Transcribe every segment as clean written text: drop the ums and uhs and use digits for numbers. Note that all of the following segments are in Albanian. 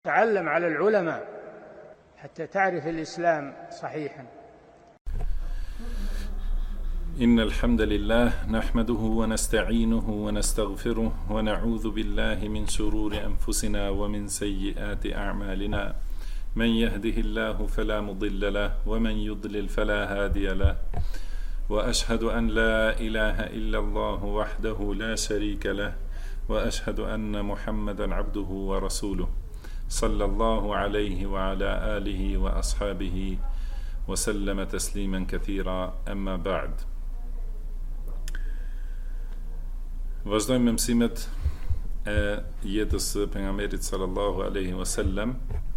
تعلم على العلماء حتى تعرف الإسلام صحيحا. إن الحمد لله نحمده ونستعينه ونستغفره ونعوذ بالله من شرور أنفسنا ومن سيئات أعمالنا. من يهده الله فلا مضل له ومن يضلل فلا هادي له، وأشهد أن لا إله إلا الله وحده لا شريك له، وأشهد أن محمدا عبده ورسوله صلى الله عليه وعلى آله وأصحابه وسلم تسليما كثيرا. أما بعد. Vazhdojmë me mësimet e jetës së pejgamberit sallallahu alaihi wasallam.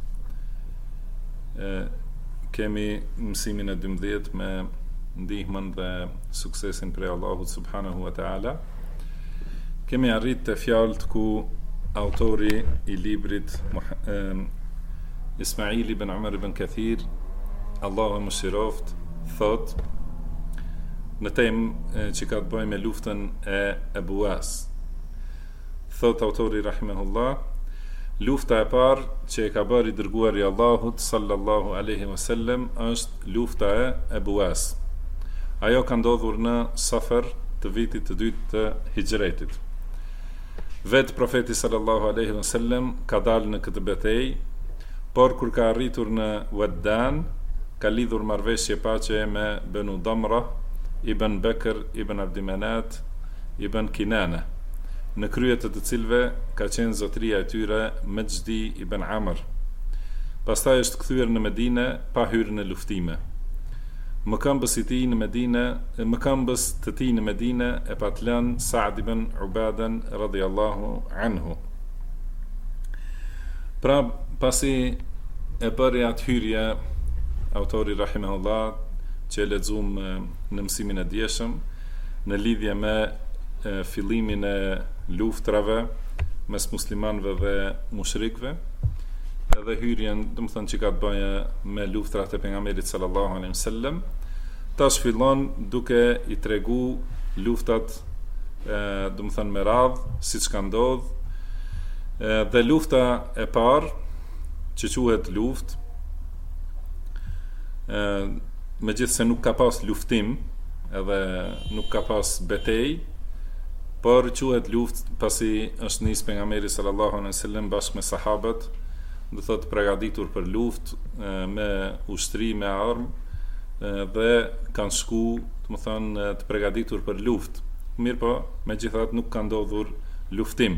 Kemi mësimin e 12 me ndihmën dhe suksesin prej Allahut subhanahu wa taala. Kemi arrit te fjalët ku autori i librit Ismail ibn Umar ibn Kathir, Allahu më shiroft, thot në temë që ka të bëjë me luftën e Buas. Thot autori rahimahullah, lufta e parë që e ka bërë i dërguari i Allahut sallallahu alaihi wasallam është lufta e Buas. Ajo ka ndodhur në Safar të vitit të dytë të Hijretit. Vetë profeti sallallahu alaihi wasallam ka dalë në këtë betejë, por kur ka arritur në Waddan, ka lidhur marrëveshje paqe me Banu Damra, Ibn Bekr, Ibn Abdimanat, Ibn Kinana, në krye të cilëve ka qenë zotëria e tyre Mejdi Ibn Amr. Pastaj është kthyer në Medinë pa hyrë në luftime. Mëkëmbës të tij në Medinë e patlan Sa'd ibn Ubadan radhiyallahu anhu. Pra pasi e bëri atë hyrje, autori rahimahullah, që lexuam në mësimin e dieshëm në lidhje me fillimin e luftrave mes muslimanëve dhe mushrikëve, edhe hyrjen, domethënë që ka të bëjë me luftrat e pejgamberit sallallahu alaihi wasallam, tash fillon duke i tregu luftat, domethënë me radhë, siç ka ndodhur. Dhe lufta e parë, që quhet luftë, megjithse nuk ka pas luftim, edhe nuk ka pas betejë, por quhet luftë pasi është nis pejgamberi sallallahu alaihi wasallam bashkë me sahabët, do thotë përgatitur për luftë me ushtri, me armë, dhe kanë shku, domethënë, të përgatitur për luftë. Mirë po, megjithatë nuk ka ndodhur luftim.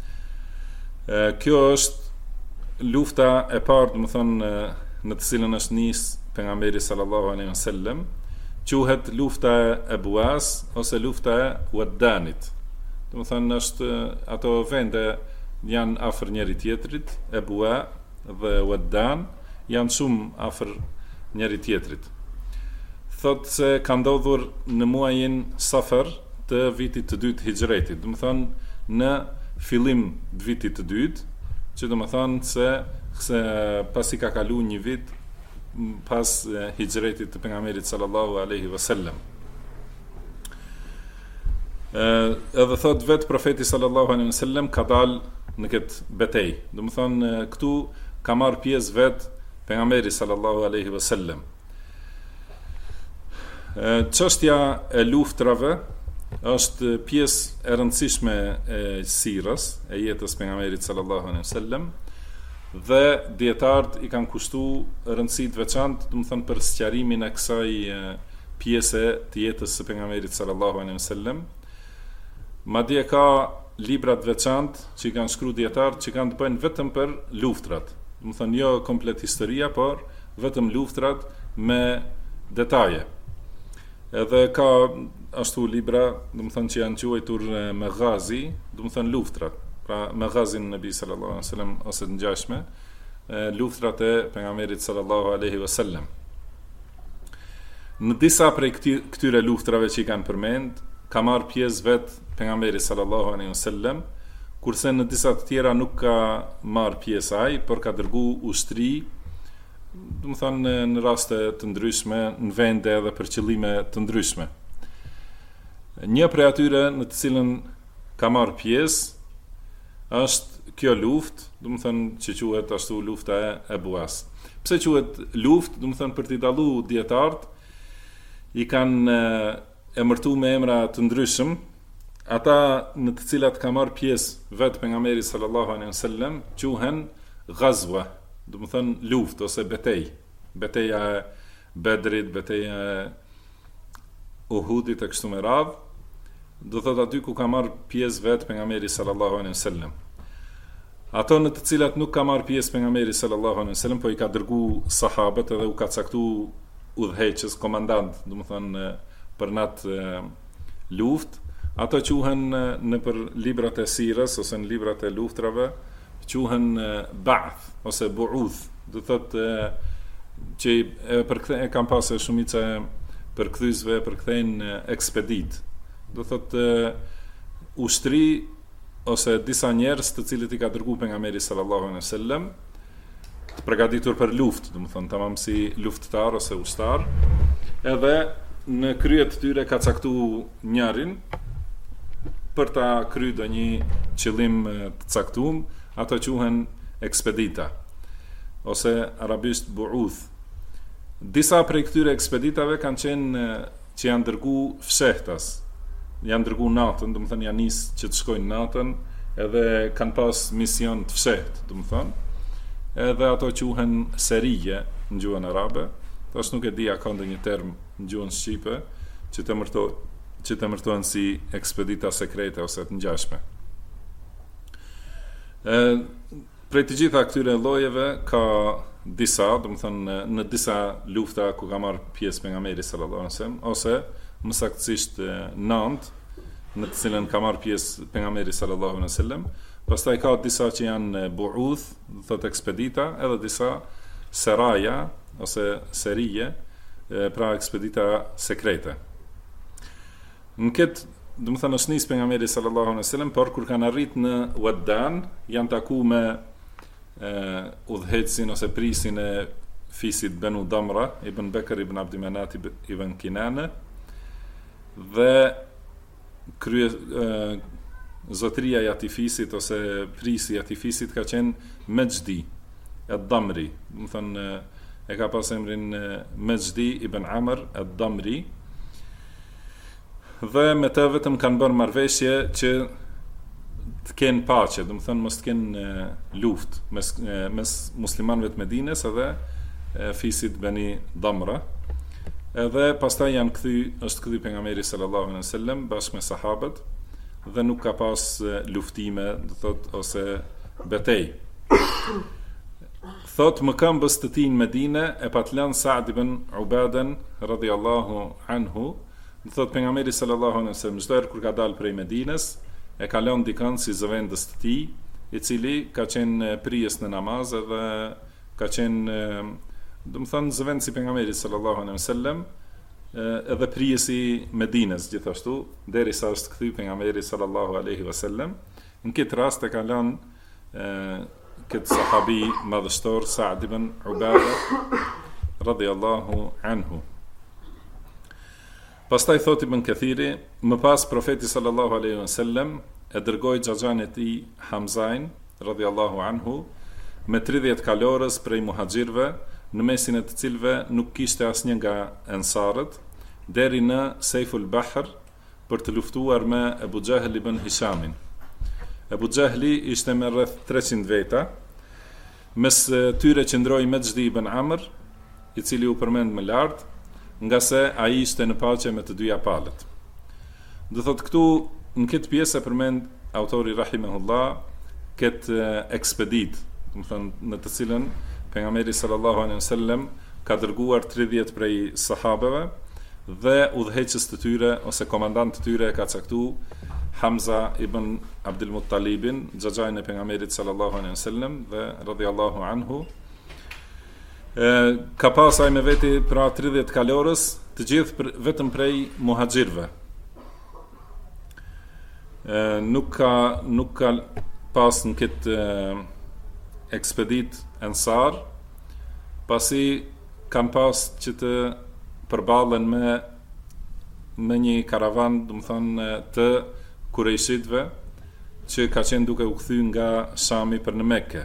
Kjo është lufta e parë, domethënë, në të cilën është nis pejgamberi sallallahu alaihi wasallam, quhet lufta e Buas ose lufta e Waddanit. Domethënë është ato vende janë afër njëri tjetrit, e Bua dhe Waddan janë shumë afër njëri tjetrit. Thotë se ka ndodhur në muajin Safar të vitit të dytë Hijretit, domethënë në fillim të vitit të dytë, që domethënë se pasi ka kaluar një vit pas Hijretit të pejgamberit sallallahu alaihi wasallam. Edhe thot vetë profeti sallallahu alaihi wasallam ka dalë në këtë betejë. Domethënë këtu ka marrë pjesë vetë pejgamberi sallallahu alaihi wasallam. Çështja e luftrave është pjesë e rëndësishme e sirës, e jetës pejgamberit sallallahu alaihi wasallam, dhe dietarët i kanë kushtuar rëndësi të veçantë, domethënë për sqarimin e kësaj pjese të jetës së pejgamberit sallallahu alaihi wasallam. Madje ka libra të veçantë që i kanë shkruar dietarët që kanë të bëjnë vetëm për luftrat. Domethënë jo komplet historia, por vetëm luftrat me detaje. Edhe ka ashtu libra, domethënë që janë quajtur Maghazi, domethënë luftrat. Pra Maghazin e Nabi sallallahu alaihi wasallam ose të ngjashme, luftrat e pejgamberit sallallahu alaihi wasallam. Në disa prej këtyre luftrave që i kanë përmend, ka marrë pjesë vetë pejgamberi sallallahu alaihi wasallam, kurse në disa të tjera nuk ka marrë pjesë ai, por ka dërguar ushtri, domethënë në raste të ndryshme, në vende edhe për qëllime të ndryshme. Një prej atyre në të cilën ka marrë pjesë është kjo luftë, do të thënë që quhet ashtu lufta e Abuas. Pse quhet luftë, do të thënë për t'i dalluar dietarët i kanë emërtuar me emra të ndryshëm, ata në të cilat ka marrë pjesë vetë pejgamberi sallallahu alaihi wasallam quhen ghazwa, do të thënë luftë ose betejë. Betejë e Bedrit, betejë e Uhudit e kështu me radhë, do thot aty ku ka marrë pjesë vetë pejgamberi sallallahu alaihi wasallam. Ato në të cilat nuk ka marrë pjesë pejgamberi sallallahu alaihi wasallam, po i ka dërguar sahabët edhe u ka caktuar udhëheqës, komandant, do të thënë për natë luftë. Ato quhen në për librat e sirës ose në librat e luftrave quhen ba'th ose bu'uth, do thotë që e kam pasur shumica përkthyesve përkthejnë ekspedit. Do thotë ushtri ose disa njerëz të cilët i ka dërguar pejgamberi sallallahu alaihi wasallam të përgatitur për luftë, do të thonë tamam si luftëtar ose ushtar, edhe në krye të tyre ka caktuar njërin për ta kryer një qëllim të caktuar, ato quhen ekspedita ose arabisht bu'uth. Disa prej këtyre ekspeditave kanë qenë që janë dërguar fshehtas, janë dërguar natën, do të thënë janë nisë që të shkojnë natën, edhe kanë pas mision të fshehtë, do të thënë. Edhe ato quhen serije në gjuhën arabe. Tash nuk e di a ka ndonjë term në gjuhën shqipe që të emërtohen si ekspedita sekrete ose të ngjashme. Prej të gjitha këtyre llojeve ka disa, do të thënë në disa lufta ku ka marrë pjesë pejgamberi sallallahu alaihi wasallam, ose më saktësisht 9 në të cilën ka marrë pjesë pejgamberi sallallahu alaihi wasallam. Pastaj ka disa që janë bu'uth, do thotë ekspedita, edhe disa seraja ose serije, pra ekspedita sekrete. Në këtë, do të thënë është nis pejgamberi sallallahu alaihi wasallam, por kur kanë arrit në Waddan, janë takuar me udhëheqësin ose prisin e fisit Banu Damra, ibn Bekr ibn Abdi Manat ibn Kinane, dhe zotëria e atij fisit ose prisi i atij fisit ka qenë Mejdi ad-Damri, do të thënë e ka pas emrin Mejdi ibn Amr ad-Damri, dhe me të vetëm kanë bërë marrëveshje që të kenë paqe, do të thënë mos të kenë luftë mes muslimanëve të Medinës edhe fisit Bani Damra. Edhe pastaj është kthy pejgamberi sallallahu alaihi wasallam bashkë me sahabët dhe nuk ka pas luftime, do thotë ose betejë. Thot më këmbës të tij në Medinë e patlan Sa'd ibn Ubadan radhiyallahu anhu. Do thot pejgamberi sallallahu alaihi wasallam çdo herë kur ka dalë prej Medinës e ka lënë dikën si zëvendës të tij, i cili ka qenë prijes në namaz edhe ka qenë, do të thënë zëvendës i pejgamberit sallallahu alaihi wasallam, edhe prijesi Medinës gjithashtu, derisa është kthy pejgamberi sallallahu alaihi wasallam. Në këtë rast e ka lënë këtë sahabi madhështor Sa'd ibn Ubadah radhiyallahu anhu. Pastaj thot Ibn Kathiri, më pas profeti sallallahu alaihi wasallam e dërgoi xhaxhan e tij Hamzain radhiyallahu anhu me 30 kalorës prej muhaxhirëve, në mesin e të cilëve nuk kishte asnjë nga ensarët, deri në Sejful Bahr për të luftuar me Abu Jahl ibn Hishamin. Abu Jahli ishte me rreth 300 veta, mes tyre qëndroi Mejdi ibn Amr, i cili u përmend më lart, nga se ai ishte në paqe me të dyja palët. Do thot këtu në këtë pjesë e përmend autori rahimahullah këtë ekspedit, do të thënë në të cilën pejgamberi sallallahu alaihi wasallam ka dërguar 30 prej sahabeve dhe udhëheqës të tyre ose komandant të tyre ka caktuar Hamza ibn Abdul Muttalibin, xhaxhain e pejgamberit sallallahu alaihi wasallam dhe radhiyallahu anhu. Ka pasaj me veti pra 30 kalorës, të gjithë vetëm prej muhaxhirëve. Nuk ka pas në këtë ekspedit ensar, pasi kanë pas që të përballen me një karavan, do të thonë të kurejshitëve, që ka qenë duke u kthy nga Shami për në Mekke.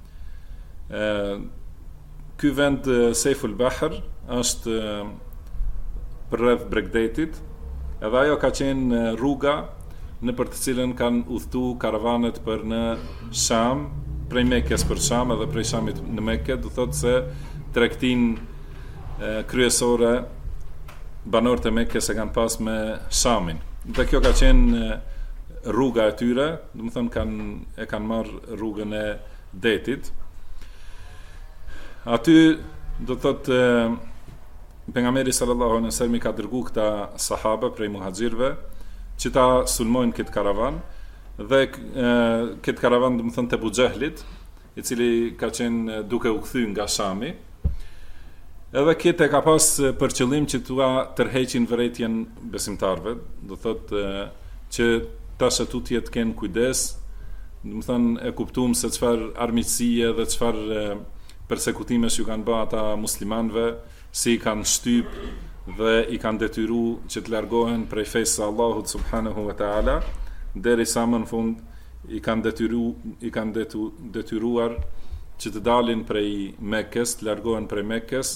Ky vend Sejful Bahr është rreth Bregdetit, edhe ajo ka qenë rruga në për të cilën kanë udhëtu karavanet për në Sham, prej Mekkes për Sham edhe prej Shamit në Mekke, do thotë se tregtinë kryesore banorët e Mekkes e kanë pas me Shamin. Dhe kjo ka qenë rruga e tyre, do të thonë kanë marrë rrugën e detit. Aty do thotë pejgamberi sallallahu alaihi wasallam ka dërguar këta sahabe prej muhaxhirëve që ta sulmojnë këtë karavan, dhe këtë karavan do të thonë te Abu Jahlit, i cili ka qenë duke u kthy nga Shami. Edhe këtë e ka pas për qëllim që tua tërheqin vërejtjen besimtarve, do thotë që tash aty të kenë kujdes, do të thonë e kuptuam se çfarë armiqësie dhe çfarë persekutimesh ju kanë bërë ata muslimanëve, si i kanë shtyp dhe i kanë detyruar që të largohen prej fesë së Allahut subhanahu wa taala, derisa më në fund i kanë detyruar që të dalin prej Mekkes, të largohen prej Mekkes.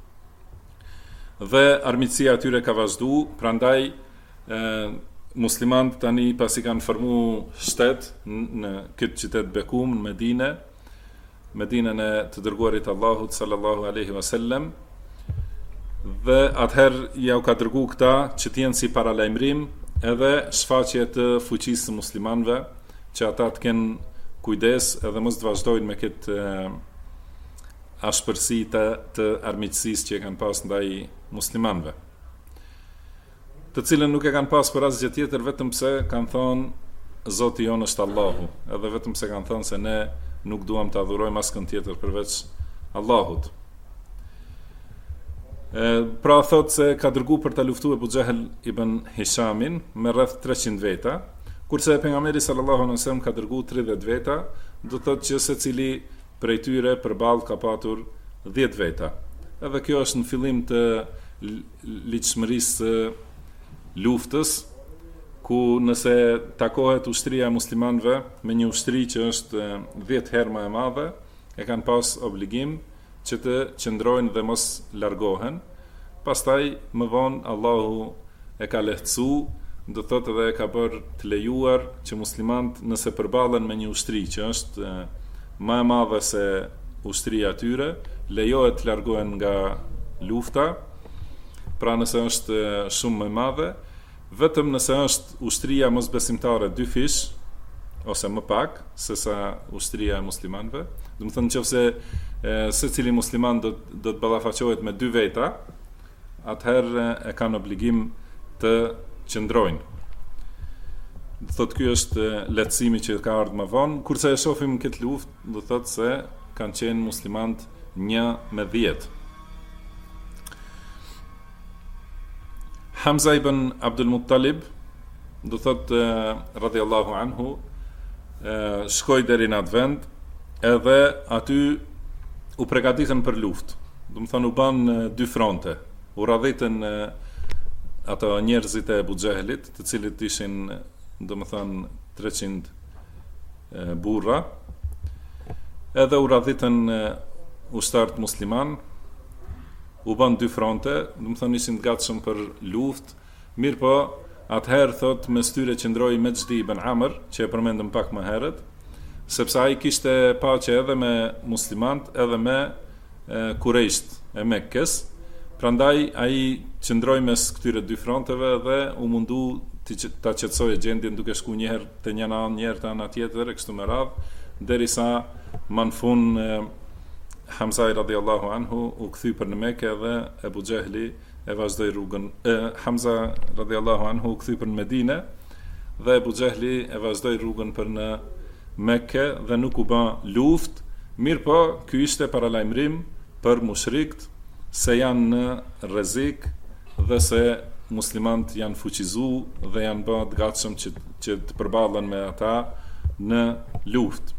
Dhe armiqësia atyre ka vazhdu, prandaj muslimanët tani pasi kanë formu shtet në këtë qytet bekum në Medinën e të dërguarit Allahut sallallahu alaihi wasallam, dhe atëherë ja u ka dërgu këta që t'jenë si paralajmërim edhe shfaqje të fuqisë së muslimanëve, që ata të kenë kujdes edhe mos të vazhdojnë me këtë ashpërsi të armiqësisë që e kanë pas ndaj muslimanëve, të cilën nuk e kanë pas për asgjë tjetër vetëm pse kanë thonë Zoti jonë është Allahu, edhe vetëm pse kanë thonë se ne nuk duam të adhurojmë askën tjetër përveç Allahut. Pra thotë se ka dërgu për të luftu Abu Jahl ibn Hishamin me rreth 300 veta, kurse pejgamberi sallallahu alaihi wasallam ka dërgu 30 veta, do thotë që secili prej tyre përballë ka patur 10 veta. Edhe kjo është në fillim të ligjshmërisë së luftës, ku nëse takohet ushtria e muslimanëve me një ushtri që është 10 herë më e madhe, e kanë pas obligim që të qëndrojnë dhe mos largohen. Pastaj më vonë Allahu e ka lehtësu, do thotë edhe e ka bërë të lejuar që muslimanët nëse përballen me një ushtri që është më e madhe se ushtria e tyre, lejohet të largohen nga lufta. Pra nëse është shumë më e madhe, vetëm nëse është ushtria mosbesimtare 2 fish ose më pak se sa ushtria e muslimanëve, do të thonë nëse secili musliman do të ballafaqohet me 2 veta, atëherë e kanë obligim të qëndrojnë. Do thotë ky është lehtësimi që ka ardhur më vonë, kurse e shohim këtë luftë, do thotë se kanë qenë muslimanët 1-10. Hamza ibn Abdul Muttalib, do thotë radhiyallahu anhu, shkoi deri në atë vend, edhe aty u përgatitën për luftë. Do të thonë u ban 2 fronte. U radhitën ato njerëzit e Abu Jahlit, të cilët ishin, do të thonë 300 burra, edhe u radhitën ushtarët musliman. U ban 2 fronte, do të thonë ishin të gatshëm për luftë. Mirë po, atëherë thot mes tyre qëndroi Mejdi ibn Amr, që e përmendëm pak më herët, sepse ai kishte paqe edhe me muslimanët, edhe me Kurejsht e Mekkes. Prandaj ai qëndroi mes këtyre 2 fronteve dhe u mundu ta qetësojë gjendjen duke shku një herë te një anë, një herë te ana tjetër, e kështu me radhë, derisa më në fund Hamza radhiyallahu anhu u kthy për në Mekë dhe Abu Jahli e vazhdoi rrugën. Hamza radhiyallahu anhu u kthy për në Medinë dhe Abu Jahli e vazhdoi rrugën për në Mekë dhe nuk u bë luftë. Mirë po, ky ishte paralajmërim për mushrikët se janë në rrezik dhe se muslimanët janë fuqizuar dhe janë bërë të gatshëm që të përballen me ata në luftë.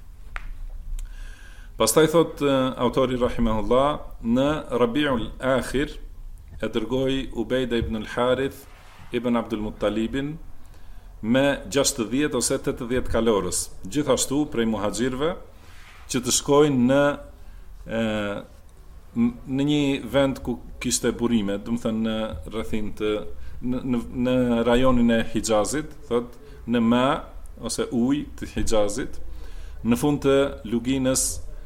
Pastaj thot autori rahimahullah, në Rabiul Akhir e dërgoi Ubejda ibn al-Harith ibn Abdul Muttalibin me 60 ose 80 kalorës. Gjithashtu prej muhaxhirëve që të shkojnë në një vend ku kishte burime, do të thënë në rrethin të në rajonin e Hijazit, thot në ma ose ujë të Hijazit, në fund të luginës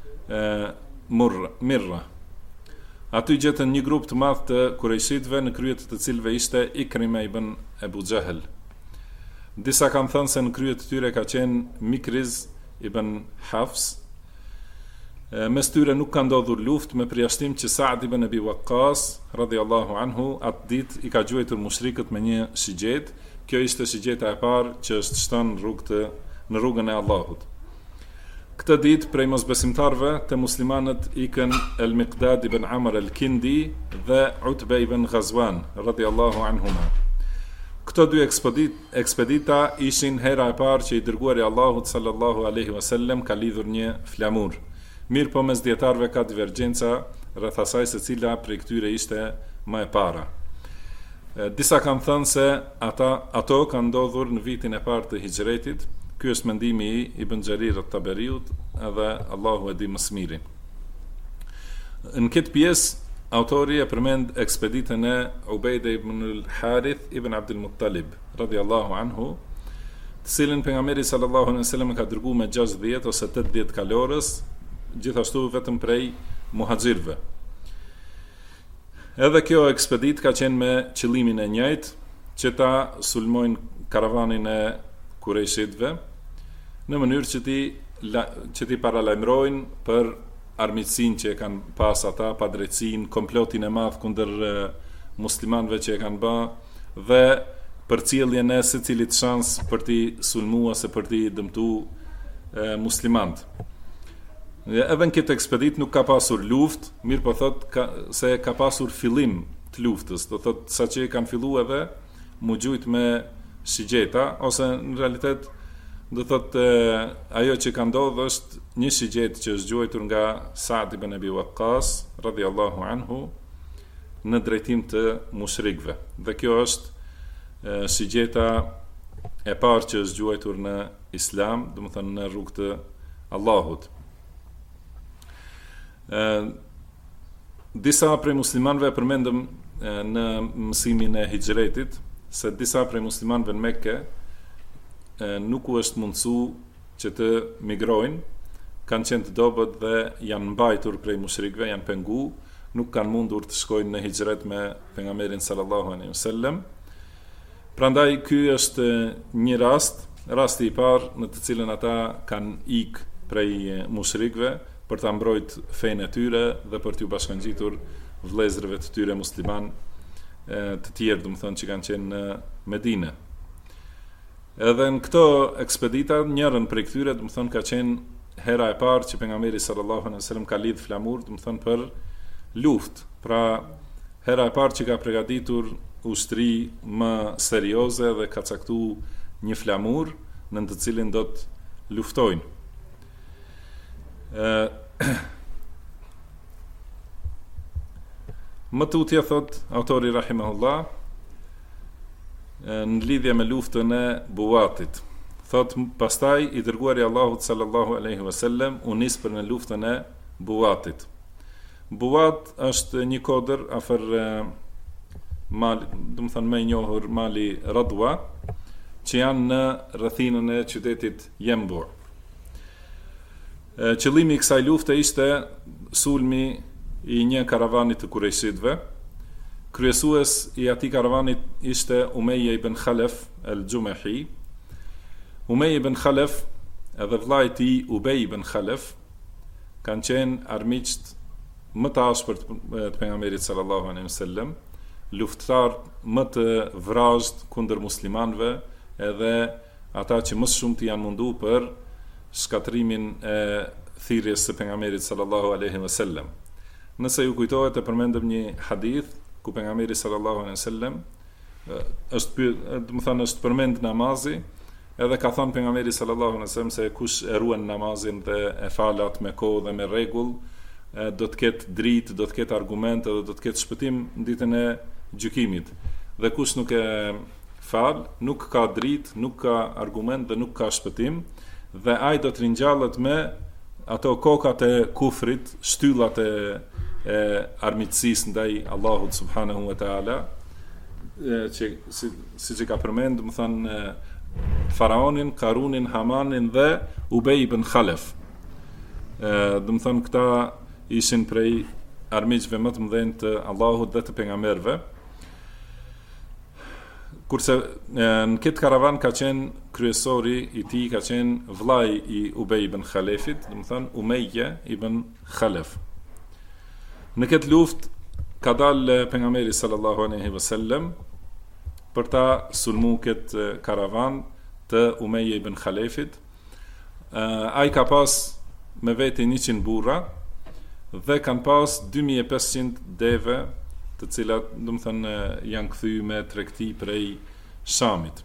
Mirra. Aty gjetën një grup të madh të kurejshitëve në krye të cilëve ishte Ikrima ibn Abu Jahl. Disa kanë thënë se në krye të tyre ka qenë Mikriz ibn Hafs. Mes tyre nuk ka ndodhur luftë, me përjashtim që Sa'd ibn Abi Waqqas radhiyallahu anhu atë ditë i ka gjuajtur mushrikët me një shigjet. Kjo ishte shigjeta e parë që është shtonë në rrugën e Allahut. Këtë ditë prej mosbesimtarëve të muslimanët ikën El-Miqdad ibn Amr el-Kindi dhe Utbe ibn Ghazwan radhiyallahu anhuma. Këto dy ekspedita ishin hera e parë që i dërguari Allahut sallallahu alaihi wasallam ka lidhur një flamur. Mirë po mes dietarëve ka divergjenca rreth asaj se cila prej këtyre ishte më e para. Disa kanë thënë se ato kanë ndodhur në vitin e parë të Hijretit. Ky është mendimi i Ibn Jarir at-Tabariut, edhe Allahu e di më së miri. Në këtë pjesë autori e përmend ekspeditën e Ubejde ibn al-Harith ibn Abdul Muttalib radhiyallahu anhu, të cilën pejgamberi sallallahu alaihi wasallam ka dërguar me 60 ose 80 kalorës, gjithashtu vetëm prej muhaxhirëve. Edhe kjo ekspedit ka qenë me qëllimin e njëjtë, që ta sulmojnë karavanin e kurejshitëve, në mënyrë që ti paralajmërojnë për armiqsinë që e kanë pas ata, padrejtësinë, komplotin e madh kundër muslimanëve që e kanë bë, dhe përcjelljen e secilit shans për t'i sulmuar ose për t'i dëmtuar muslimanët. Edhe në këtë ekspedit nuk ka pasur luftë, mirë po thot se ka pasur fillim të luftës, do thot sa që kanë filluar edhe mu gjujt me shigjeta, ose në realitet do thot ajo që ka ndodhur është një shigjet që është gjuajtur nga Sa'd ibn Abi Waqqas radhiyallahu anhu në drejtim të mushrikëve. Dhe kjo është shigjeta e parë që është gjuajtur në Islam, do të thënë në rrugë të Allahut. Disa prej muslimanëve përmendëm në mësimin e Hijretit se disa prej muslimanëve në Mekke nuk u është mundësu që të migrojnë, kanë qenë të dobët dhe janë mbajtur prej mushrikëve, janë pengu, nuk kanë mundur të shkojnë në Hijret me pejgamberin sallallahu alaihi wasallam. Prandaj ky është një rasti i parë në të cilën ata kanë ikë prej mushrikëve për ta mbrojtur fenë e tyre dhe për t'u bashkangjitur vëllezërve të tyre musliman të tjerë, do të thonë, që kanë qenë në Medinë. Edhe në këto ekspedita, njërën prej këtyre, do të thonë, ka qenë hera e parë që pejgamberi sallallahu alaihi wasallam ka lidh flamur, do të thonë, për luftë. Pra, hera e parë që ka përgatitur ushtri më serioze dhe ka caktuar një flamur në të cilin do të luftojnë. Më tutje thot autori rahimahullah në lidhje me luftën e Buatit. Thot pastaj i dërguari Allahut sallallahu alaihi wasallam u nis për në luftën e Buatit. Buat është një kodër afër mali, do të thënë më i njohur mali Radwa, që janë në rrethinën e qytetit Jembu. Qëllimi i kësaj lufte ishte sulmi i një karavani të kurejshitëve. Kryesues i atij karavanit ishte Umayya ibn Khalaf al-Jumahi. Umayya ibn Khalaf edhe vllai i tij Ubay ibn Khalaf kanë qenë armiqt më të ashpër të pejgamberit sallallahu alaihi wasallam, luftëtar më të vrazhd kundër muslimanëve, edhe ata që më shumë të janë mundu për shkatrimin e thirrjes së pejgamberit sallallahu alaihi wasallam. Nëse ju kujtohet, e përmendëm një hadith ku pejgamberi sallallahu alaihi wasallam është përmend namazi, edhe ka thënë pejgamberi sallallahu alaihi wasallam se kush e ruan namazin dhe e falat me kohë dhe me rregull, do të ketë dritë, do të ketë argumente dhe do të ketë shpëtim në ditën e gjykimit. Dhe kush nuk e fal, nuk ka dritë, nuk ka argument dhe nuk ka shpëtim, dhe ai do të ringjallet me ato kokat e kufrit, shtyllat e armiqësisë ndaj Allahut subhanahu wa taala, që siç e ka përmend, do të thonë Faraonin, Karunin, Hamanin dhe Ubej ibn Khalaf. Do të thonë këta ishin prej armiqve më të mëdhenj të Allahut dhe të pejgamberëve. Kurse në këtë karavan ka qenë kryesori i tij, ka qenë vllai i Ubej ibn Khalafit, do të thonë Umayya ibn Khalaf. Në këtë luftë ka dalë pejgamberi sallallahu alaihi wasallam për ta sulmu këtë karavan të Umayya ibn Khalafit. Ai ka pas me veti 100 burra dhe kanë pas 2500 deve, të cilat do të thënë janë kthyer me tregti prej Shamit.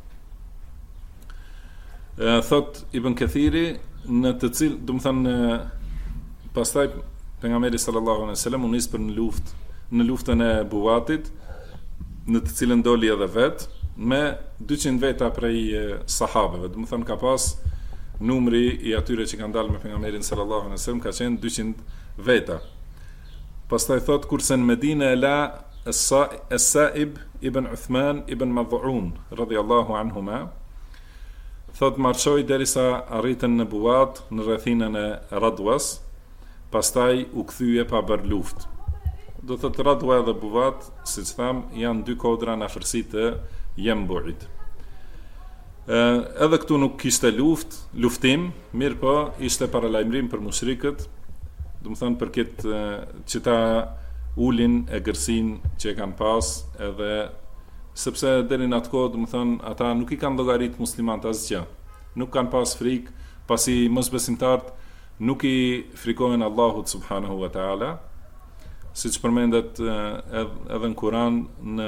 Thot Ibn Kathiri, në të cilë do të thënë pastaj pejgamberi sallallahu alaihi wasallam u nis për në luftën e Buatit, në të cilën doli edhe vet me 200 veta prej sahabeve. Do të thënë ka pas numri i atyre që kanë dalë me pejgamberin sallallahu alaihi wasallam ka qenë 200 veta. Pastaj thot kurse në Medinë e la As-Sa'ib ibn Uthman ibn Mad'un radhiyallahu anhuma, thot marchoi derisa arritën në Buat, në rrethinën e Radwas, pastaj u kthye pa bër luftë. Do thot Radwa dhe Buat, siç tham, janë dy kodra në afërsi të Jembuit. Edhe këtu nuk kishte luftim, mirë po ishte paralajmërim për mushrikët, do të thonë për këtë që ta ulin e gërsin që e kanë pas, edhe sepse deri në atë kohë, do të thonë, ata nuk i kanë llogarit muslimanët asgjë. Nuk kanë pas frikë, pasi mosbesimtarët nuk i frikohen Allahut subhanahu wa taala, siç përmendet edhe në Kur'an në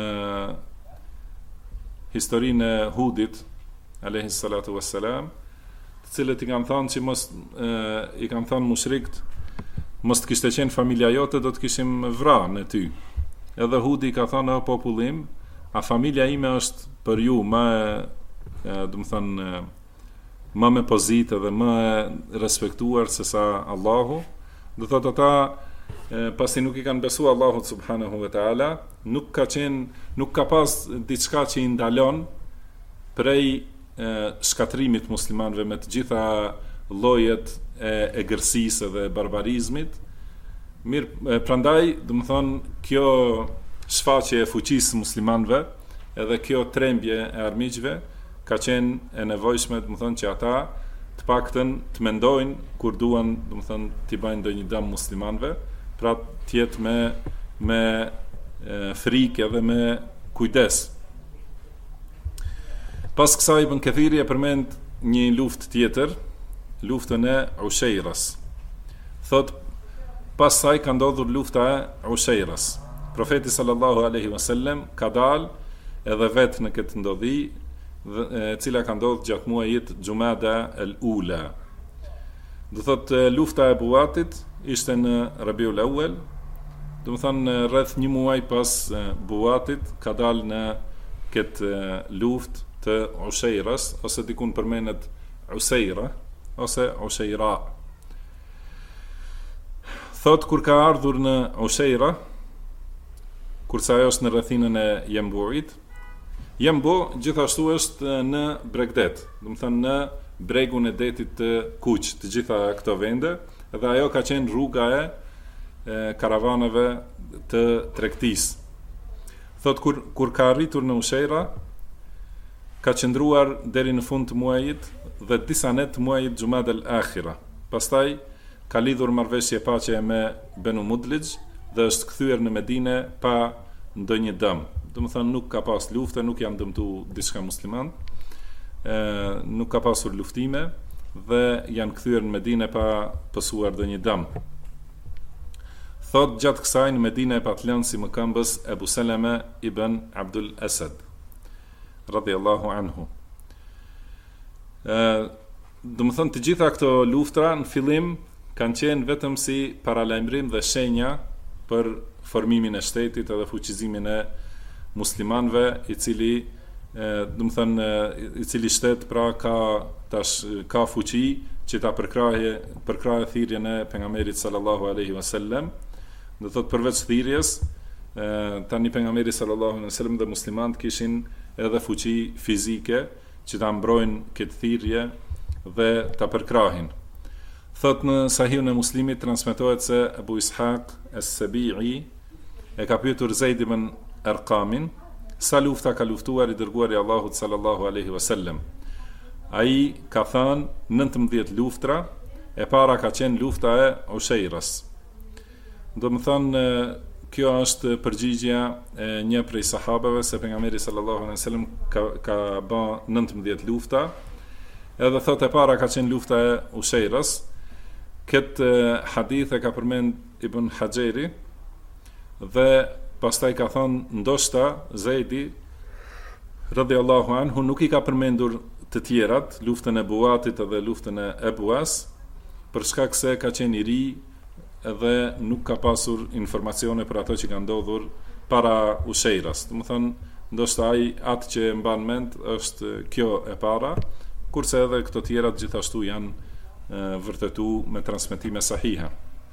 historinë e Hudit alayhi salatu wassalam, të cilët i kanë thënë që i kanë thënë mushrikët, mos të kishte qenë familja jote, do të kishim vrarë në ty. Edhe Hudi ka thënë, o popullim, a familja ime është për ju më, do të thënë, më me pozitë dhe më respektuar se sa Allahu. Do thotë ata, pasi nuk i kanë besuar Allahut subhanahu wa taala, nuk ka pas diçka që i ndalon prej shkatrimit muslimanëve me të gjitha llojet e gërsisë dhe barbarizmit. Mirë, prandaj, do të thonë, kjo shfaqje e fuqisë muslimanëve, edhe kjo trembje e armiqve ka qenë e nevojshme, do të thonë, që ata të paktën të mendojnë kur duan, do të thonë, t'i bëjnë ndonjë dëm muslimanëve, pra të jetë me frikë edhe me kujdes. Pas kësaj Ibn Kathiri e përmend një luftë tjetër, luftën e Ushairas. Thot, pas saj ka ndodhur lufta e Ushairas. Profeti sallallahu alaihi wasallam ka dalë edhe vetë në këtë ndodhi, e cila ka ndodhur gjatë muajit Jumada al-Ula. Do thot, lufta e Buatit ishte në Rabiul Awwal, do të thonë rreth një muaj pas Buatit ka dalë në këtë luftë të Ushairas, ose dikun përmenet Usaira ose Ushaira. Thot, kur ka ardhur në Ushaira, kurse ajo është në rrethinën e Jembuit, Jembu gjithashtu është në Bregdet, do të thënë në bregun e detit të Kuq, të gjitha këto vende, dhe ajo ka qenë rruga e karavaneve të tregtisë. Thot, kur ka arritur në Ushaira, ka qëndruar deri në fund të muajit dhe disa net të muajit Jumada al-Akhira. Pastaj ka lidhur marrëveshje paqe me Banu Mudlij dhe është kthyer në Medinë pa ndonjë dëm. Do të thonë nuk ka pas lufte, nuk janë dëmtuar diçka musliman, nuk ka pasur luftime dhe janë kthyer në Medinë pa pësuar ndonjë dëm. Thot, gjatë kësaj në Medinë e patlan si mëkëmbës Ebu Seleme ibn Abdul Asad radhiyallahu anhu. Do të thonë të gjitha këto luftra në fillim kanë qenë vetëm si paralajmërim dhe shenja për formimin e shtetit edhe fuqizimin e muslimanëve, i cili do të thënë i cili shtet pra ka fuqi që ta përkrahë thirrjen e pejgamberit sallallahu alaihi wasallam. Do thotë përveç thirrjes, tani pejgamberi sallallahu alaihi wasallam dhe muslimanët kishin edhe fuqi fizike që ta mbrojnë këtë thirrje dhe ta përkrahin. Thot në Sahihun e Muslimit transmetohet se Abu Ishaq as-Sabi'i e ka pyetur Zeid ibn Arqamin sa lufta ka luftuar i dërguari i Allahut sallallahu alaihi wasallam. Ai ka thënë 19 luftra, e para ka qenë lufta e Ushairas. Do të thonë kjo është përgjigjja e një prej sahabeve se pejgamberi sallallahu alaihi wasallam ka bën 19 lufta. Edhe thot e para ka qenë lufta e Ushairas. Këtë hadith e ka përmend Ibn Hajeri dhe pastaj ka thonë ndoshta Zeidi radhiyallahu anhu nuk i ka përmendur të tjerat, luftën e Buatit dhe luftën e Ebuas, për shkak se ka qenë i ri edhe nuk ka pasur informacione për ato që ka ndodhur para Ushairas. Do të thonë ndoshta ai atë që mban mend është kjo e para, kurse edhe këto tjerat gjithashtu janë vërtetu me transmetime sahiha.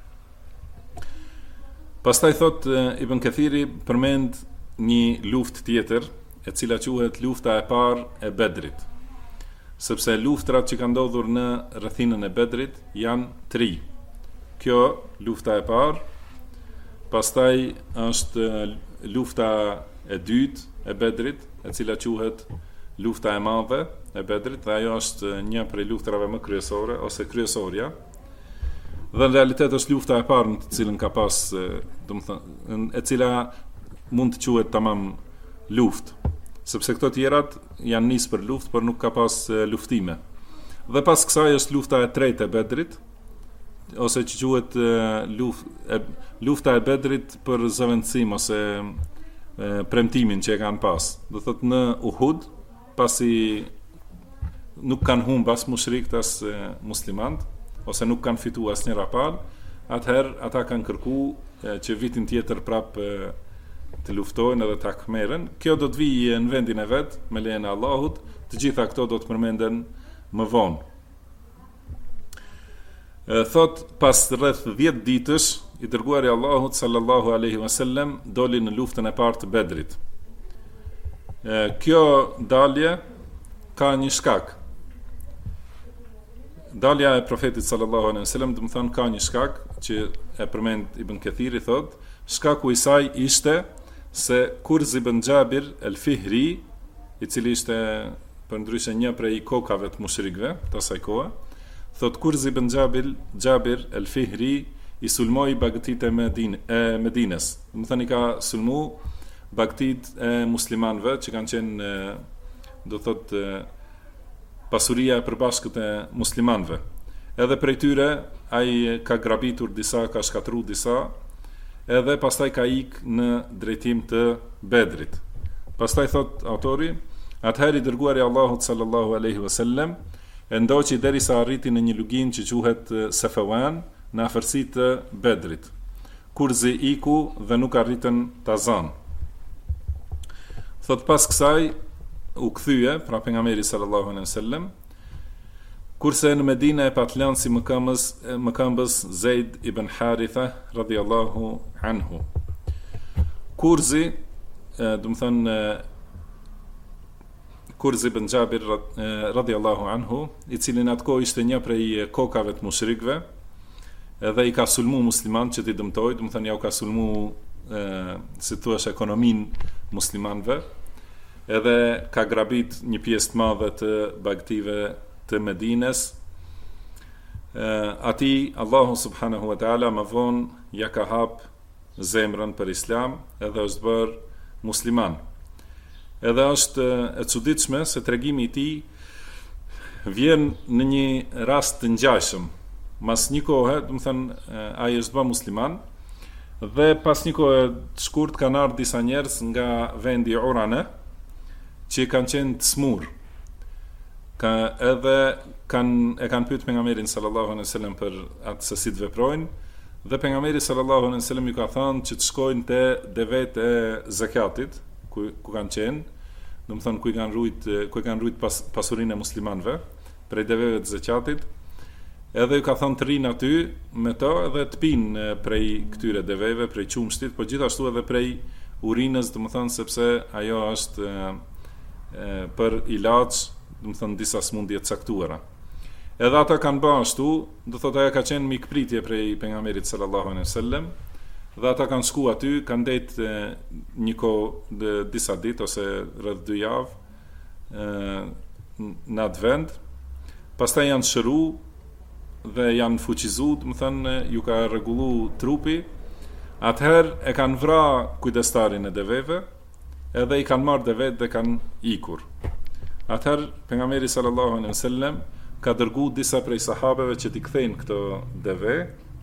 Pastaj thot Ibn Kathiri përmend një luftë tjetër, e cila quhet lufta e parë e Bedrit. Sepse luftrat që kanë ndodhur në rrethinën e Bedrit janë 3. Kjo lufta e parë, pastaj është lufta e dytë e Bedrit, e cila quhet lufta e madhe e Bedrit, dhe ajo është një prej luftrave më kryesore ose kryesorja. Dhe në realitet është lufta e parë në të cilën ka pas, e cila mund të quhet tamam luftë, sepse këto tjerat janë nisë për luftë, por nuk ka pas luftime. Dhe pas kësaj është lufta e tretë e Bedrit, ose që quhet lufta e Bedrit për zëvendësim ose premtimin që e kanë pas. Do thotë në Uhud, pasi nuk kanë humbur as mushrikët as muslimanët, ose nuk kanë fituar asnjë rapal, atëherë ata kanë kërkuar që vitin tjetër prap të luftojnë edhe ta kmerren. Kjo do të vijë në vendin e vet me lejen e Allahut, të gjitha këto do të përmenden më vonë. Thot pas rreth 10 ditësh i dërguari i Allahut sallallahu alaihi wasallam doli në luftën e parë të Bedrit. Kjo dalje ka një shkak. Dalja e profetit sallallahu alaihi wasallam, do të thonë ka një shkak që e përmend Ibn Kathiri, thot, shkaku i saj ishte se Kurz ibn Jabir el-Fihri, i cili ishte përndryshe një prej kokave të mushrikëve të asaj kohe, thot Kurz ibn Jabir el-Fihri i sulmoi bagëtit e Medines. Do të thonë i ka sulmu bagëtit e muslimanëve që kanë qenë, do thot, pasuria e përbashkët e muslimanëve. Edhe prej tyre ai ka grabitur disa, ka shkatruar disa, edhe pastaj ka ikë në drejtim të Bedrit. Pastaj thot autori, atëherë i dërguari i Allahut sallallahu alaihi wasallam e ndoqi derisa arriti në një lugin që quhet Safawan në afërsi të Bedrit. Kurzi iku dhe nuk arritën ta zanë. Thot pas kësaj u kthye pra pejgamberi sallallahu alaihi wasallam, kurse në Medinë e patlan si mëkambës Zeid ibn Haritha radhiyallahu anhu. Kurzi, do të thonë Kurz ibn Jabir radhiyallahu anhu, i cili në atë kohë ishte një prej kokave të mushrikëve, edhe i ka sulmu musliman që t'i dëmtoj, do të thonë ja u ka sulmu si thua ekonomin muslimanëve, edhe ka grabit një pjesë të madhe të bagëtive të Medines. Ati Allahu subhanahu wa taala më vonë ja ka hap zemrën për Islam edhe është bërë musliman. Edhe është e çuditshme se tregimi i tij vjen në një rast të ngjashëm. Mas një kohë, do të thënë, ai është bërë musliman dhe pas një kohë të shkurt kanë ardhur disa njerëz nga vendi Urane që kanë qenë të smur. E kanë pyetur pejgamberin sallallahu alaihi wasallam për atë se si të veprojnë, dhe pejgamberi sallallahu alaihi wasallam i ka thënë që të shkojnë te devet e zakatit ku kanë qenë, domethënë ku i kanë rujt pasurinë e muslimanëve prej deveve të zakatit. Edhe ju ka thonë të rinë aty me to edhe të pinë prej këtyre deveve, prej qumshtit, por gjithashtu edhe prej urinës, domethënë sepse ajo është për ilaç, domethënë disa smundje të caktuara. Edhe ata kanë bërë ashtu, do thotë ajo ka qenë mikpritje prej pejgamberit sallallahu alaihi wasallam, dhe ata kanë shku aty, kanë det një kohë disa ditë ose rreth 2 javë në atë vend. Pastaj janë shëru dhe janë fuqizu, domethënë ju ka rregullu trupi. Atëherë e kanë vra kujdestarin e deveve, edhe i kanë marrë devet dhe kanë ikur. Atëherë pejgamberi sallallahu alaihi wasallam ka dërgu disa prej sahabeve që t'i kthejnë këto deve,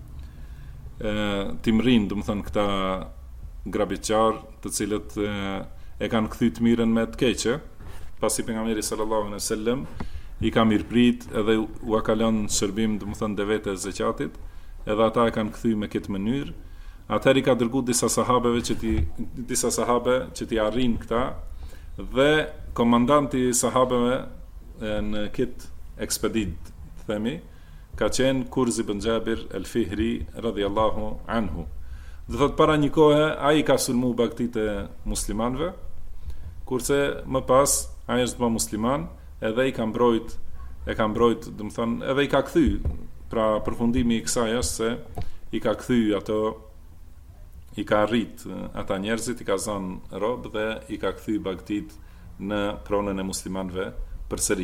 t'i mrinë, domethënë këta grabitqar, të cilët e kanë kthy të mirën me të keqe, pasi pejgamberi sallallahu alaihi wasallam i ka mirëprit edhe u ka lënë shërbim, domethënë devet e zakatit, edhe ata e kanë kthy me këtë mënyrë. Atëherë i ka dërguar disa sahabe që t'i arrin këta, dhe komandanti i sahabeve në këtë ekspedit, themi, ka qenë Kurz ibn Jabir al-Fihri radhiyallahu anhu. Do thot para një kohe ai ka sulmu bagtit e muslimanëve, kurse më pas ai është bë musliman, edhe i ka mbrojt, domethënë edhe i ka kthy. Pra përfundimi i kësaj është se i ka kthy ato, i ka arrit ata njerëzit, i ka zënë rob dhe i ka kthy bagtit në pronën e muslimanëve përsëri.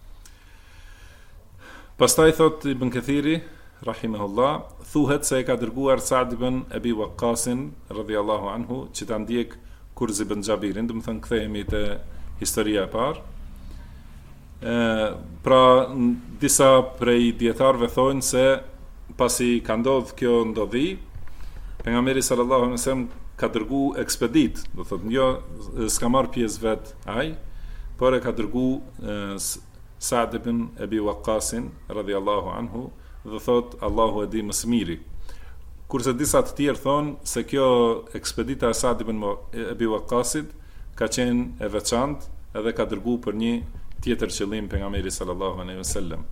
Pastaj thot Ibn Kathiri rahimahullah, thuhet se e ka dërguar Sa'd ibn Abi Waqqasin radhiyallahu anhu që ta ndjek Kurz ibn Jabirin, domethënë kthehemi te historia e parë. Pra disa prej dietarëve thonë se pasi ka ndodhur kjo ndodhi, pejgamberi sallallahu alaihi wasallam ka dërgu ekspedit, do thotë jo s'ka marr pjesë vet ai, por e ka dërgu Sa'd ibn Abi Waqqasin radhiyallahu anhu, dhe thot Allahu e di më së miri. Kurse disa të tjerë thonë se kjo ekspedita e Sa'd ibn Abi Waqqasit ka qenë e veçantë edhe ka dërgu për një tjetër qëllim pejgamberi sallallahu alaihi wasallam.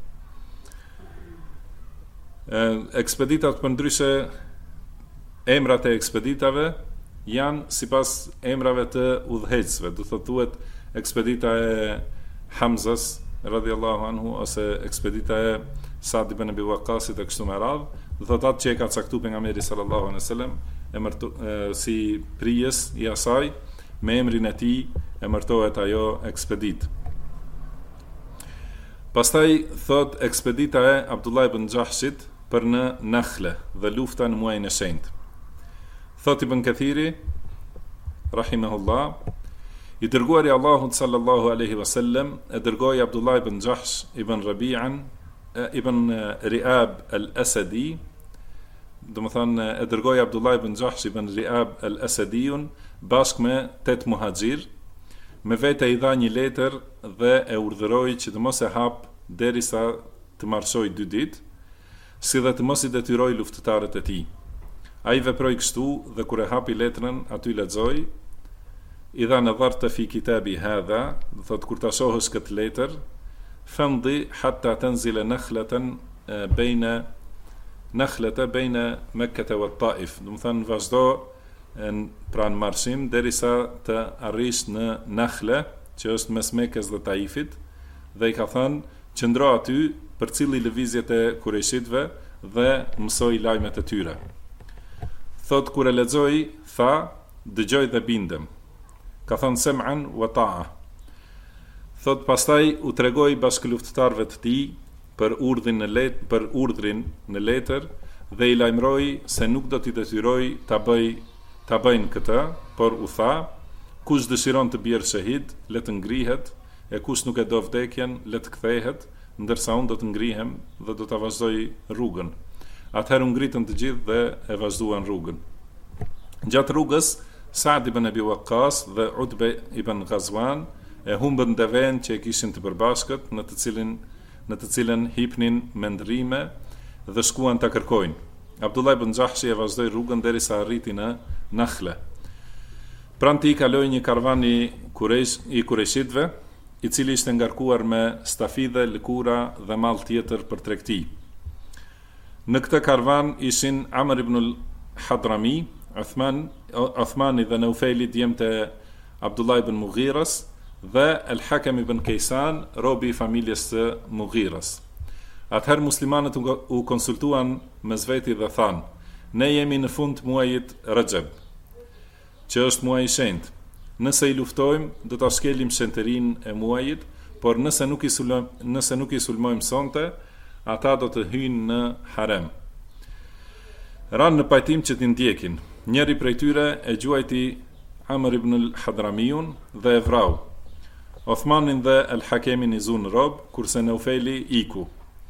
Ekspeditat përndryshe, emrat e ekspeditave janë sipas emrave të udhëheqësve, do thotë thuhet ekspedita e Hamzas radhiyallahu anhu ose ekspedita e Sa'd ibn Abi Waqqasit e kështu me radhë, do thotë atë që e ka caktuar pejgamberi sallallahu alaihi wasallam si prijes i asaj, me emrin e tij emërtohet ajo ekspedit. Pastaj thot ekspedita e Abdullah ibn Jahshit për në Nakhle dhe lufta në muajin e shenjtë. Thot Ibn Kathiri rahimahullah, i dërguari i Allahut sallallahu alaihi wasallam e dërgoi Abdullah ibn Jahsh ibn Rabi'an ibn Ri'ab al-Asadi, domethënë e dërgoi Abdullah ibn Jahsh ibn Ri'ab al-Asadiun bashkë me 8 muhaxhir. Me vete i dha një letër dhe e urdhëroi që të mos e hap derisa të marshoj 2 ditë, si dhe të mos i detyroj luftëtarët e tij. Ai veproi kështu dhe kur e hapi letrën, aty lexoi: "Idha nadharta fi kitabi hadha", do thot kur ta shohësh këtë letër, "famdi hatta tanzila nakhlatan bayna Mekkah wa Taif", do thon vazhdo pra në marshim derisa të arrish në Nakhle, që është mes Mekës dhe Taifit, dhe i ka thënë qëndro aty për cili lëvizjet e kurejshitëve dhe mësoj lajmet e tyre. Thot kur e lexoi, tha, dëgjoj dhe bindem. Ka thënë sem'an wa ta'a. Thot pastaj u tregoi bashkëluftëtarëve të tij për urdhrin në letër dhe i lajmëroi se nuk do t'i detyroj ta bëjnë këtë, por u tha, kush dëshiron të bjerë shahid, le të ngrihet, e kush nuk e do vdekjen, le të kthehet, ndërsa unë do të ngrihem dhe do ta vazhdoj rrugën. Atëherë u ngritën të gjithë dhe e vazhduan rrugën. Gjatë rrugës, Sa'd ibn Abi Waqqas dhe Utbe ibn Ghazwan e humbën deven që e kishin të përbashkët, në të cilën hipnin me ndrime dhe shkuan ta kërkojnë. Abdullah ibn Jahshi e vazhdoi rrugën derisa arriti në Nakhle. Pranë tij kaloi një karvan i Kurejshitëve, i cili ishte ngarkuar me stafide, lëkura dhe mall tjetër për tregti. Në këtë karvan ishin Amr ibn al-Hadrami, Uthmani dhe Naufeli djemtë e Abdullah ibn Mughiras dhe Al-Hakem ibn Kaysan, robi i familjes së Mughiras. Atëherë muslimanët u konsultuan mes veti dhe thanë: ne jemi në fund muajit Rajab, që është muaj i shenjtë. Nëse i luftojmë, do ta shkelim shenjtërinë e muajit, por nëse nuk i sulmojmë sonte, ata do të hyjnë në harem. Ranë në pajtim që t'i ndjekin. Njëri prej tyre e gjuajti Amr ibn al-Hadramiun dhe e vrau. Uthmanin dhe Al-Hakemin i zun rob, kurse Naufeli iku.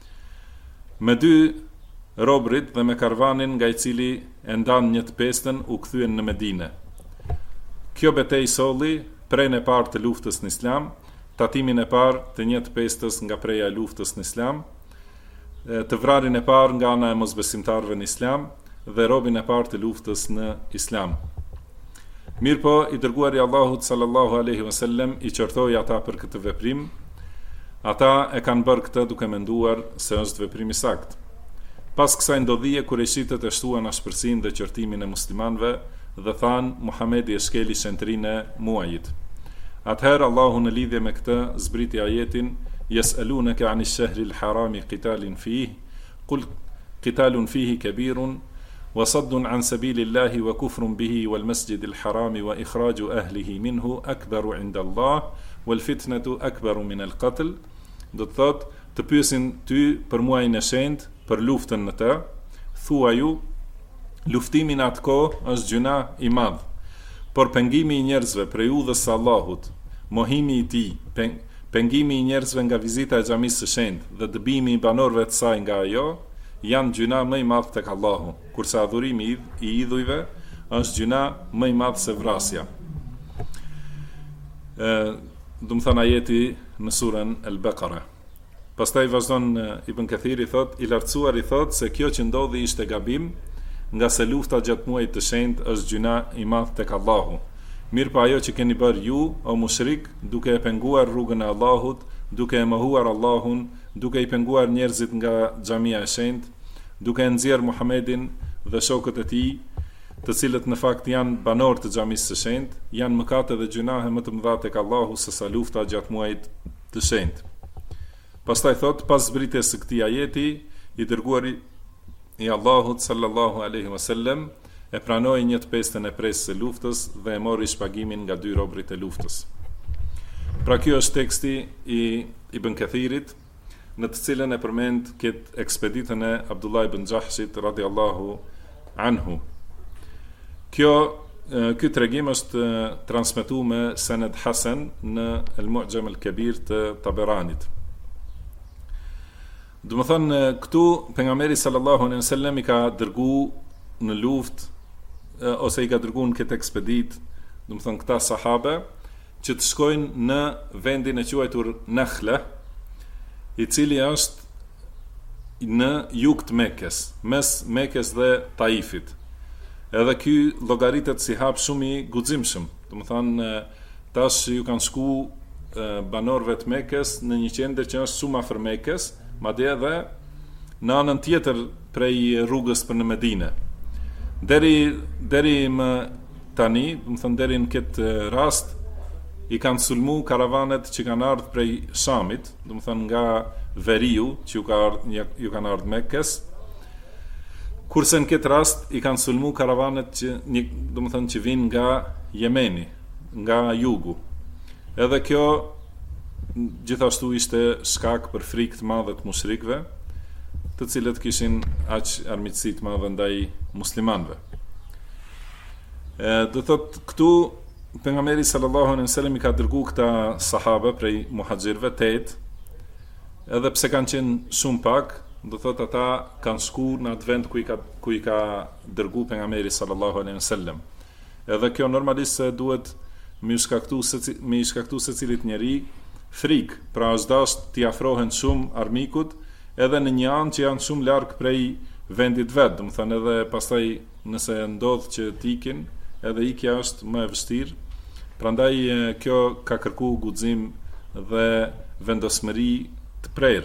Me dy robrit dhe me karvanin nga i cili e ndan një të pestën u kthyen në Medinë. Kjo betejë solli prejnë e parë të luftës në Islam, tatimin e parë të një të pestës nga preja e luftës në Islam, të vrarin e parë nga ana e mosbesimtarëve në Islam dhe robin e parë të luftës në Islam. Mirpo i dërguari i Allahut sallallahu alaihi wasallam i qortoi ata për këtë veprim. Ata e kanë bërë këtë duke menduar se është veprim i saktë. Pas kësaj ndodhie, kurejshitët e shtuan ashpërsinë dhe qortimin e muslimanëve dhe thanë: Muhamedi e shkeli shenjtërinë e muajit. Atëherë Allahu në lidhje me këtë zbriti ajetin: Yes'alunaka 'anil shahril harami qitalin fihi, qul qitalun fihi kabirun wa saddun 'an sabilillahi wa kufrun bihi wal masjidil harami wa ikhraju ahlihi minhu akbaru 'inda Allah wal fitnatu akbaru min al qatl. Do të thotë, të pyesin ty për muajin e shenjtë, për luftën në të, thua ju: luftimi në atë kohë është gjuna i madh, por pengimi i njerëzve prej udhës së Allahut, mohimi i tij, pengimi i njerëzve nga vizita e xhamisë së shenjtë dhe dëbimi i banorëve të saj nga ajo, janë gjuna më i madh tek Allahu, kurse adhurimi i idhujve është gjuna më i madh se vrasja. Do të thonë ajeti në surën Al-Baqara. Pastaj vazhdon Ibn Kathiri thot: i lartësuar i thot se kjo që ndodhi ishte gabim, nga se lufta gjatë muajit të shenjtë është gjuna i madh tek Allahu. Mirpo ajo që keni bërë ju, o mushrik, duke e penguar rrugën e Allahut, duke e mohuar Allahun, duke i penguar njerëzit nga xhamia e shenjtë, duke e nxjerr Muhamedin dhe shokët e tij, të cilët në fakt janë banor të xhamisë së shenjtë, janë mëkate dhe gjunahe më të mëdha tek Allahu se sa lufta gjatë muajit të shenjtë. Pastaj thot, pas zbritjes së këtij ajeti, i dërguari i Allahut sallallahu alaihi wasallam e pranoi një të pestën e presë së luftës dhe e mori shpagimin nga dy robrit e luftës. Pra kjo është teksti i Ibn Kathirit, në të cilën e përmend këtë ekspeditën e Abdullah ibn Jahshit radiallahu anhu. Ky tregim është transmetuar me sanad hasan në Al-Mu'jam al-Kabir të Taberanit. Do të thonë, këtu pejgamberi sallallahu alaihi wasallam i ka dërgu në luftë ose i ka dërguar në këtë ekspedit, do të thonë këta sahabe që të shkojnë në vendin e quajtur Nakhla, i cili është në jug të Mekës, mes Mekës dhe Taifit. Edhe ky llogaritet si hap shumë i guximshëm. Do të thonë, tash ju kanë shku banorëve të Mekës në një qendër që është shumë afër Mekës, madje edhe në anën tjetër prej rrugës për në Medinë. Deri më tani, do të thonë deri në këtë rast, i kanë sulmu karavanet që kanë ardhur prej Shamit, do të thonë nga Veriu, që ju kanë ardhur Mekës. Kurse në këtë rast i kanë sulmu karavanet që do të thonë që vinë nga Jemeni, nga jugu. Edhe kjo gjithashtu ishte shkak për frikë të madhe të mushrikëve, të cilët kishin aq armiqësi të madhe ndaj muslimanëve. Do thotë, këtu pejgamberi sallallahu alaihi wasallam i ka dërguar këta sahabe prej muhaxhirëve 8, edhe pse kanë qenë shumë pak, do thotë ata kanë shkuar në atë vend ku i ka dërguar pejgamberi sallallahu alaihi wasallam. Edhe kjo normalisht se duhet me i shkaktu secilit njeri frikë, pra është dash t'i afrohen shumë armikut, edhe në një anë që janë shumë larg prej vendit vet, do të thënë edhe pastaj nëse ndodh që t'ikin, edhe ikja është më e vështirë. Prandaj kjo ka kërku guxim dhe vendosmëri të prerë.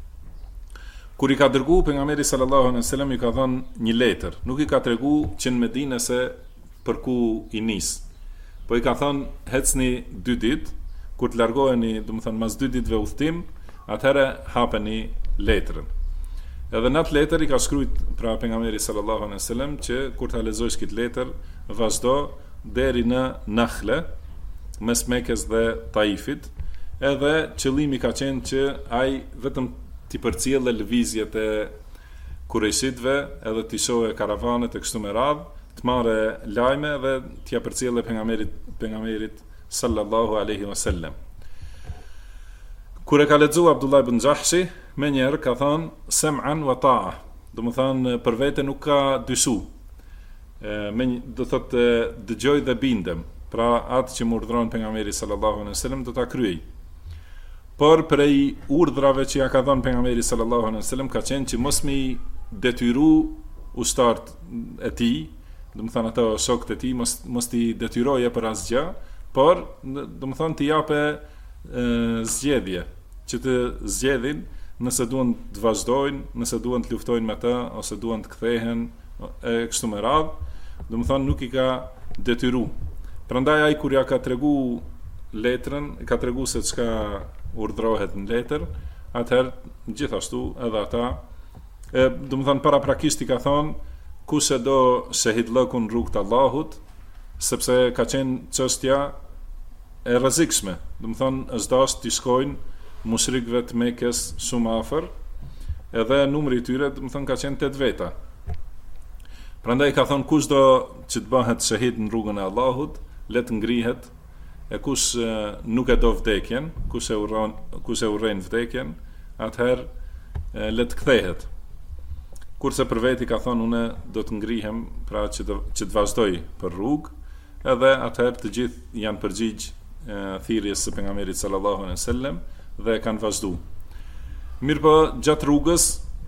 Kur i ka dërgu pejgamberi sallallahu alaihi wasallam i ka dhënë një letër, nuk i ka tregu që në Medinë se për ku i nis. Po i ka thënë ecni 2 ditë, kur të largoheni, domethënë mas 2 ditëve udhtim, atëherë hapeni letrën. Edhe në atë letër i ka shkruajt pra pejgamberi sallallahu alaihi wasallam që kur ta lexosh këtë letër, vazhdo deri në Nakhle, mes Mekës dhe Taifit, edhe qëllimi ka qenë që ai vetëm t'i përcjellë lëvizjet e kurejshitëve, edhe t'i shohë karavanet e kështu me radhë, të marrë lajme dhe t'ia përcjellë pejgamberit sallallahu alaihi wasallam. Kur e ka lexuar Abdullah ibn Jahshi, më njëherë ka thënë sam'an wa ta'a. Do të thonë për vete nuk ka dyshu. Do thotë dëgjoj dhe bindem. Pra atë që më urdhëron pejgamberi sallallahu alaihi wasallam do ta kryej. Por prej urdhrave që ja ka dhënë pejgamberi sallallahu alaihi wasallam ka qenë që mos mi detyru ushtarët e tij, do të thonë ato shokët e tij, mos t'i detyroje për asgjë, por do të thonë t'i japë zgjedhje, që të zgjedhin nëse duan të vazhdojnë, nëse duan të luftojnë me të, ose duan të kthehen e kështu me radhë, do të thonë nuk i ka detyru. Prandaj ai kur ja ka tregu letrën, ka tregu se çka urdhrohet në letër, atëherë gjithashtu edhe ata, do të thonë paraprakisht i ka thonë kush e do shahidllëkun në rrugt të Allahut, sepse ka qenë çështja e rrezikshme. Do të thonë është dashur të shkojnë mushrikëve të Mekës shumë afër, edhe numri i tyre do të thonë ka qenë 8 veta. Prandaj ka thonë kush do që të bëhet shahid në rrugën e Allahut, le të ngrihet, e kush nuk e do vdekjen, kush e urren vdekjen, atëherë le të kthehet. Kurse për veti ka thonë unë do të ngrihem, pra që të vazhdoj për rrugë, edhe atëherë të gjithë janë përgjigj thirrjes së pejgamberit sallallahu alaihi wasallam dhe kanë vazhdu. Mirë po gjatë rrugës,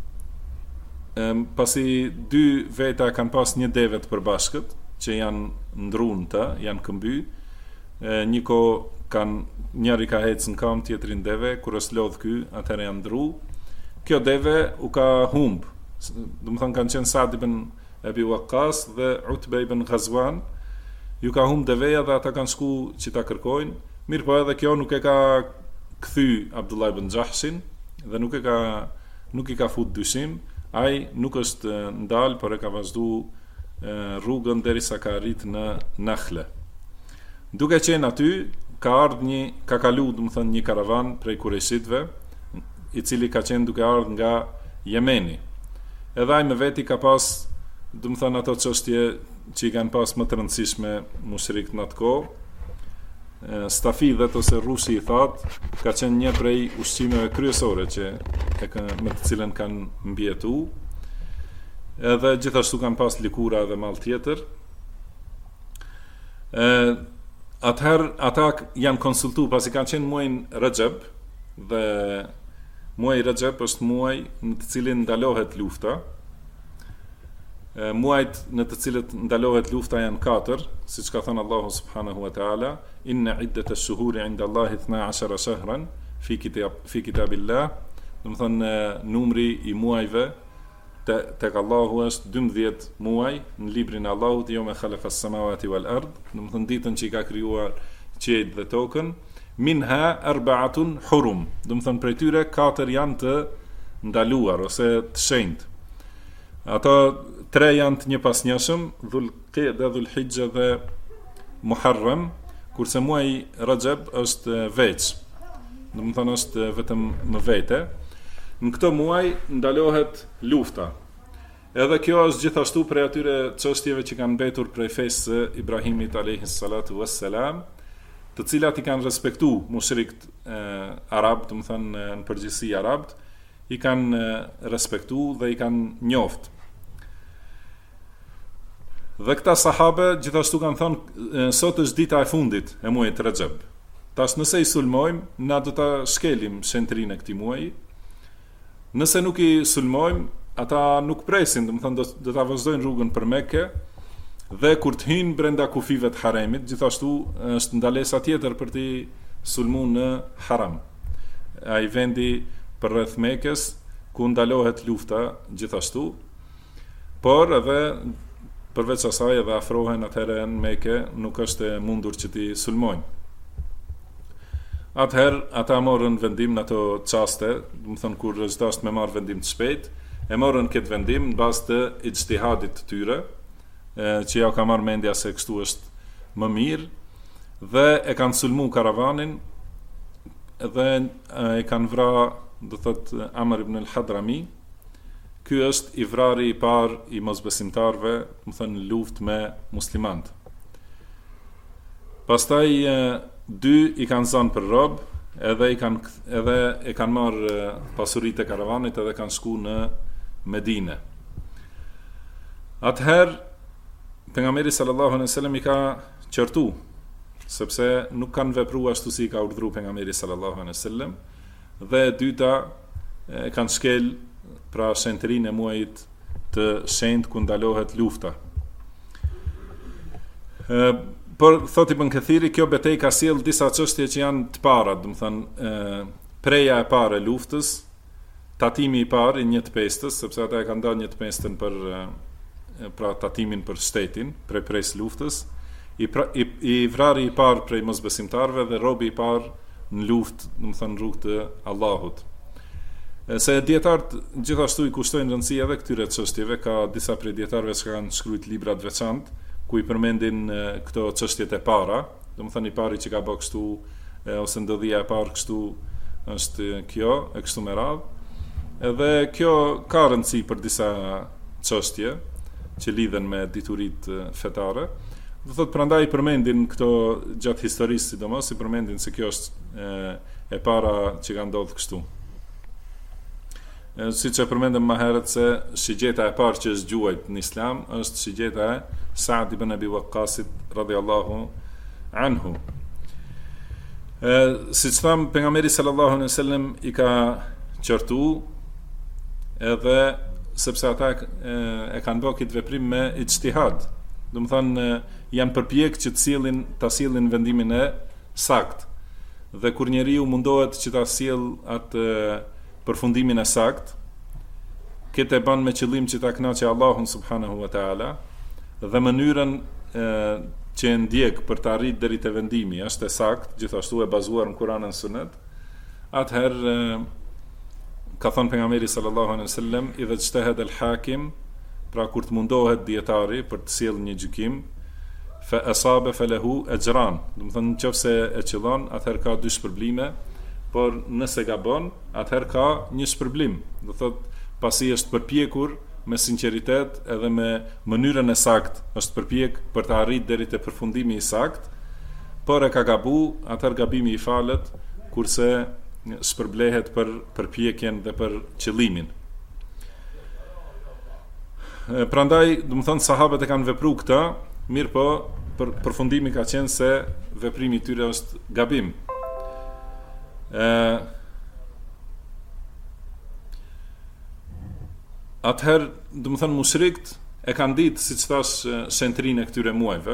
pasi 2 veta kanë pas një deve të përbashkët, që janë ndrunë të, janë këmby, një kohë njëri ka hecë në kam, tjetri në deve, kur është lodhë ky, atëherë janë ndru. Kjo deve u ka humbë, do të thonë kanë qenë Sa'd ibn Abi Waqqas dhe Utbe ibn Ghazwan, ju ka humbë deveja dhe ata kanë shku që ta kërkojnë. Mirë po edhe kjo nuk e ka kthy Abdullah ibn Jahshin dhe nuk i ka fut dyshim, ai nuk është ndal, por e ka vazhdu rrugën derisa ka arrit në Nakhle. Duke qenë aty, ka kalu, do të thënë, një karavan prej kurejshitëve, i cili ka qenë duke ardhur nga Jemeni. Edhe ai me veti ka pas, do të thënë, ato çështje që i kanë pas më të rëndësishme mushrikët në atë kohë. Stafidhet ose rushi i thatë ka qenë një prej ushqimeve kryesore me të cilën kanë mbjetu. Edhe gjithashtu kanë pas likura dhe mall tjetër. Atëherë ata janë konsultu, pasi kanë qenë muajin Rajab, dhe muaji Rajab është muaj në të cilin ndalohet lufta. Muajt në të cilët ndalohet lufta janë 4, siç ka thënë Allahu subhanahu wa taala, inna iddata ash-shuhuri 'inda Allahi 12 shahran fi kitabillah. Do të thonë numri i muajve tek Allahu është 12 muaj në librin e Allahut, jo me khalaqa as-samawati wal ard, do të thonë ditën që i ka krijuar qiejt dhe tokën, minha 4 hurum, do të thonë prej tyre 4 janë të ndaluar ose të shenjtë. Ato 3 janë të njëpasnjëshëm, Dhul-Qa'da, Dhul-Hijja dhe Muharram, kurse muaji Rajab është veç, do të thonë është vetëm më vete. Në këto muaj ndalohet lufta. Edhe kjo është gjithashtu prej atyre çështjeve që kanë mbetur prej fesë së Ibrahimit alayhi salatu wassalam, të cilat i kanë respektuar mushrikët arab, do të thonë në përgjithësi arabët, i kanë respektuar dhe i kanë njoft. Dhe këta sahabe gjithashtu kanë thënë sot është dita e fundit e muajit Rajab. Tash nëse i sulmojmë, na do ta shkelim shentrinë e këtij muaji. Nëse nuk i sulmojmë, ata nuk presin, do të thonë do ta vazhdojnë rrugën për Mekë, Dhe kur të hynë brenda kufive të haremit, gjithashtu është ndalesa tjetër për t'i sulmu në haram. Ai vendi për rreth Mekës ku ndalohet lufta gjithashtu, por edhe përveç asaj edhe afrohen atëherë në Mekë, nuk është e mundur që t'i sulmojnë. Atëherë ata morën vendim në ato çaste, do të thonë kur është dashur me marrë vendim të shpejt, e morën këtë vendim në bazë të ijtihadit të tyre, që ja ka marrë mendja se kështu është më mirë, dhe e kanë sulmu karavanin dhe e kanë vrarë, do thotë Amr ibn al-Hadrami. Ky është i vrari i parë i mosbesimtarëve, do thonë në luftë me muslimanët. Pastaj dy i kanë zënë për rob, edhe e kanë marrë pasuritë e karavanit edhe kanë shku në Medinë. Atëherë pejgamberi sallallahu alaihi wasallam i ka qortu, sepse nuk kanë vepruar ashtu si ka urdhëruar pejgamberi sallallahu alaihi wasallam, dhe e dyta e kanë shkel pra shenjtërinë e muajit të shenjtë ku ndalohet lufta. Por thot Ibn Kathiri, kjo betejë ka sjell disa çështje që janë të para, do të thënë preja e parë e luftës, tatimi i parë i 1/5, sepse ata e kanë dhënë 1/5 për pra tatimin për shtetin, prej luftës, i vrari i parë prej mosbesimtarëve dhe robi i parë në luftë, do të thënë rrugt të Allahut. Se dietarët gjithashtu i kushtojnë rëndësi edhe këtyre çështjeve, ka disa prej dietarëve që kanë shkruajt libra të veçantë ku i përmendin këto çështjet e para, do të thënë i pari që ka bërë kështu ose ndodhia e parë kështu është kjo, e kështu me radhë. Edhe kjo ka rëndësi për disa çështje që lidhen me dituritë fetare. Do thotë prandaj i përmendin këto gjatë historisë, sidomos i përmendin se kjo është e para që ka ndodhur kështu. Siç e përmendëm më herët se shigjeta e parë që është gjuajt në Islam është shigjeta e Sa'd ibn Abi Waqqasit radhiyallahu anhu. Siç tham, pejgamberi sallallahu alaihi wasallam i ka qortu, edhe sepse ata e kanë bërë këtë veprim me ijtihad. Do të thonë janë përpjek që ta sillin vendimin e sakt. Dhe kur njeriu mundohet që ta sill atë përfundimin e sakt, këtë e bën me qëllim që ta kënaqë Allahun subhanahu wa taala, dhe mënyrën që e ndjek për të arritur deri te vendimi është e saktë, gjithashtu e bazuar në Kur'an dhe Sunet. Atëherë ka thënë pejgamberi sallallahu alaihi wasallam, idha ijtahada al-hakim, pra kur të mundohet dietari për të sjellë një gjykim, fa asaba falahu ajran, do të thonë nëse e qëllon, atëherë ka 2 shpërblime, por nëse gabon, atëherë ka 1 shpërblim. Do thotë pasi është përpjekur me sinqeritet edhe me mënyrën e saktë, është përpjek për të arritur deri te përfundimi i saktë, por e ka gabu, atëherë gabimi i falet, kurse shpërblehet për përpjekjen dhe për qëllimin. Prandaj, do të thonë sahabët e kanë vepruar këtë, mirë po për përfundimi ka qenë se veprimi i tyre është gabim. Atëherë, do të thonë mushrikët e kanë ditë, siç thash, shenjtrinë e këtyre muajve.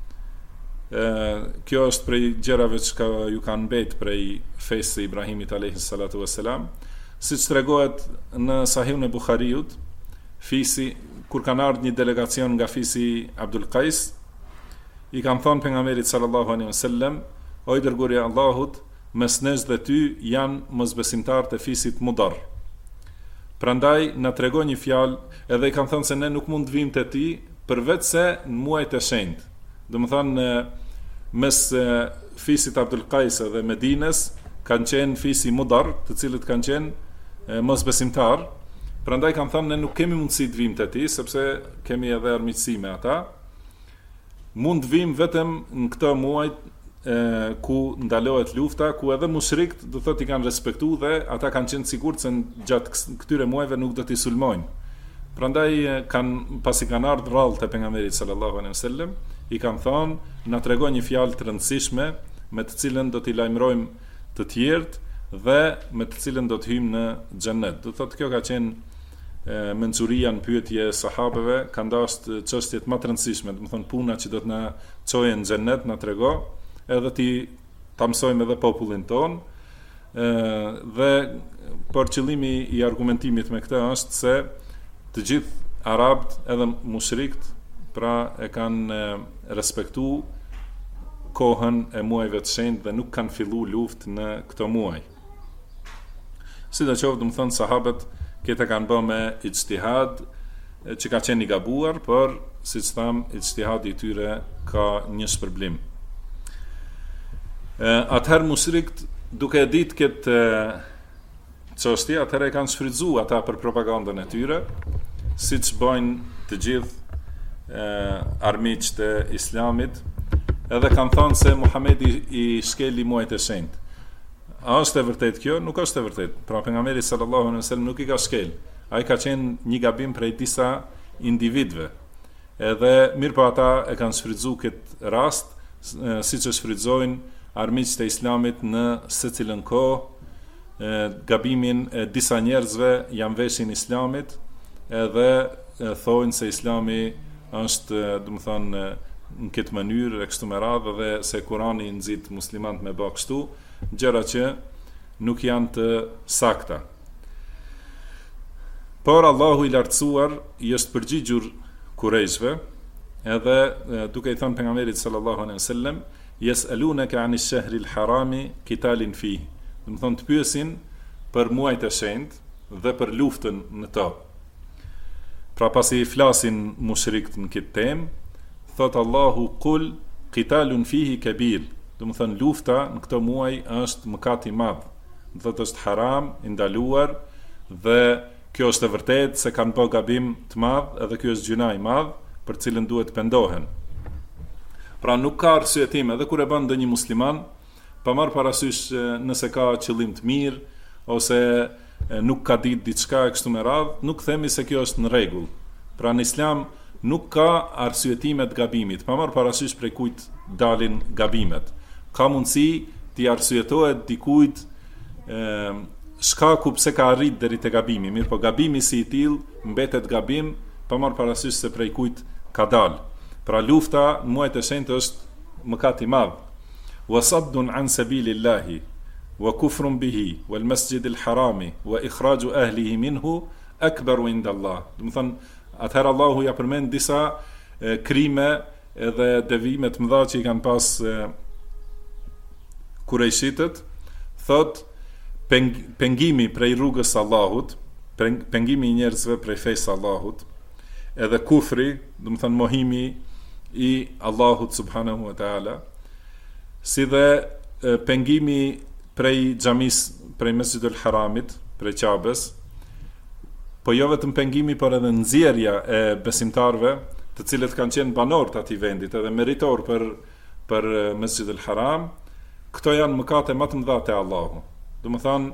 Kjo është prej gjërave që ju kanë mbet prej fesë së Ibrahimit alayhi salatu wassalam, siç tregohet në Sahihun e Buhariut, fisi kur kanë ardhur një delegacion nga fisi Abdul Qais, i kanë thënë pejgamberit sallallahu alaihi wasallam, o i dërguari i Allahut, mes nesh dhe ty janë mosbesimtarë të fisit Mudar. Prandaj na tregon një fjalë, edhe i kanë thënë se ne nuk mund të vim te ti përveç se në muajt e shenjtë. Do të thonë mes fisit Abdul Qais dhe Medinës kanë qenë fisi Mudar, të cilët kanë qenë mosbesimtar. Prandaj kanë thënë ne nuk kemi mundësi të vim te ti sepse kemi edhe armiqësi me ata. Mund të vim vetëm në këtë muaj ku ndalohet lufta, ku edhe mushrikët do thotë i kanë respektuar dhe ata kanë qenë sigurt se gjatë këtyre muajve nuk do t'i sulmojnë. Prandaj pasi kanë ardhur rrallë te pejgamberi sallallahu alaihi wasallam, i kanë thënë, na tregon një fjalë të rëndësishme me të cilën do t'i lajmërojmë të tjerët dhe me të cilën do të hyjmë në xhennet. Do thotë kjo ka qenë menxuria në pyetje sahabeve, kanë dashur çështjet më të rëndësishme, do të thonë puna që do të na çojë në xhennet, na trego, edhe ta mësojmë edhe popullin ton. Dhe por qëllimi i argumentimit me këtë është se të gjithë arabët edhe mushrikët pra e kanë respektu kohën e muajve të shenjtë dhe nuk kanë fillu luftë në këto muaj. Sidoqoftë, do të thonë sahabët këta kanë bërë me ijtihad që ka qenë i gabuar, por siç tham, ijtihadi i tyre ka një shpërblim. Atëherë mushrikët duke e ditë këtë çështje, atëherë e kanë shfrytzuar ata për propagandën e tyre, siç bojnë të gjithë armiqtë e Islamit, edhe kanë thënë se Muhamedi i shkeli muajt e shenjtë. A është e vërtet kjo? Nuk është e vërtet. Pra pejgamberi sallallahu alaihi wasallam nuk i ka shkel. Ai ka qenë një gabim prej disa individëve. Edhe mirë po ata e kanë shfrytzuar këtë rast, siç e shfrytëzojnë armiqtë e Islamit në secilën kohë, gabimin e disa njerëzve janë veshin Islamit, edhe thonë se Islami është, do të thonë, në këtë mënyrë e kështu me radhë, dhe se Kurani nxit muslimanët me bë kështu, gjëra që nuk janë të sakta. Por Allahu i lartësuar i është përgjigjur Kurejshve, edhe duke i thënë pejgamberit sallallahu alaihi wasallam, yes'alunaka 'anil shahril harami qitalin fihi. Do të thonë të pyesin për muajt e shenjtë dhe për luftën në to. Pra pasi flasin mushrikët në këtë temë, thot Allahu qul qitalun fihi kabir. Do të thonë lufta në këtë muaj është mëkat i madh. Do thotë është haram, i ndaluar, dhe kjo është e vërtetë se kanë bërë gabim të madh, edhe ky është gjuna i madh për cilën duhet të pendohen. Pra nuk ka arsye tim edhe kur e bën ndonjë musliman, pa marrë parasysh nëse ka qëllim të mirë ose nuk ka ditë diçka e kështu me radhë, nuk themi se kjo është në rregull. Pra në Islam nuk ka arsyetime të gabimit, pa marrë parasysh prej kujt dalin gabimet. Ka mundësi t'i arsyetohet dikujt shkaku pse ka arrit deri te gabimi, mirë po gabimi si i tillë mbetet gabim, pa marrë parasysh se prej kujt ka dal. Pra lufta në muajt e shenjtë është mëkat i madh. Wasaddun an sabilillahi wa kufrun bihi wal masjidil harami wa ikhraju ahlihi minhu akbaru inda Allah. Do të thonë, atëherë Allahu ja përmend disa krime edhe devime të mëdha që i kanë pas kurejshitët, thot pengimi prej rrugës Allahut, pengimi i njerëzve prej fejsë Allahut, edhe kufri, do të thonë mohimi i Allahut subhanahu wa taala, si dhe pengimi prej xhamis, prej Mesjidul Haramit, prej Qabes, po jo vetëm pengimi, por edhe nxjerrja e besimtarëve, të cilët kanë qenë banor të atij vendit edhe meritor për Mesjidul Haram. Këto janë mëkate më të mëdha te Allahu. Do të thonë,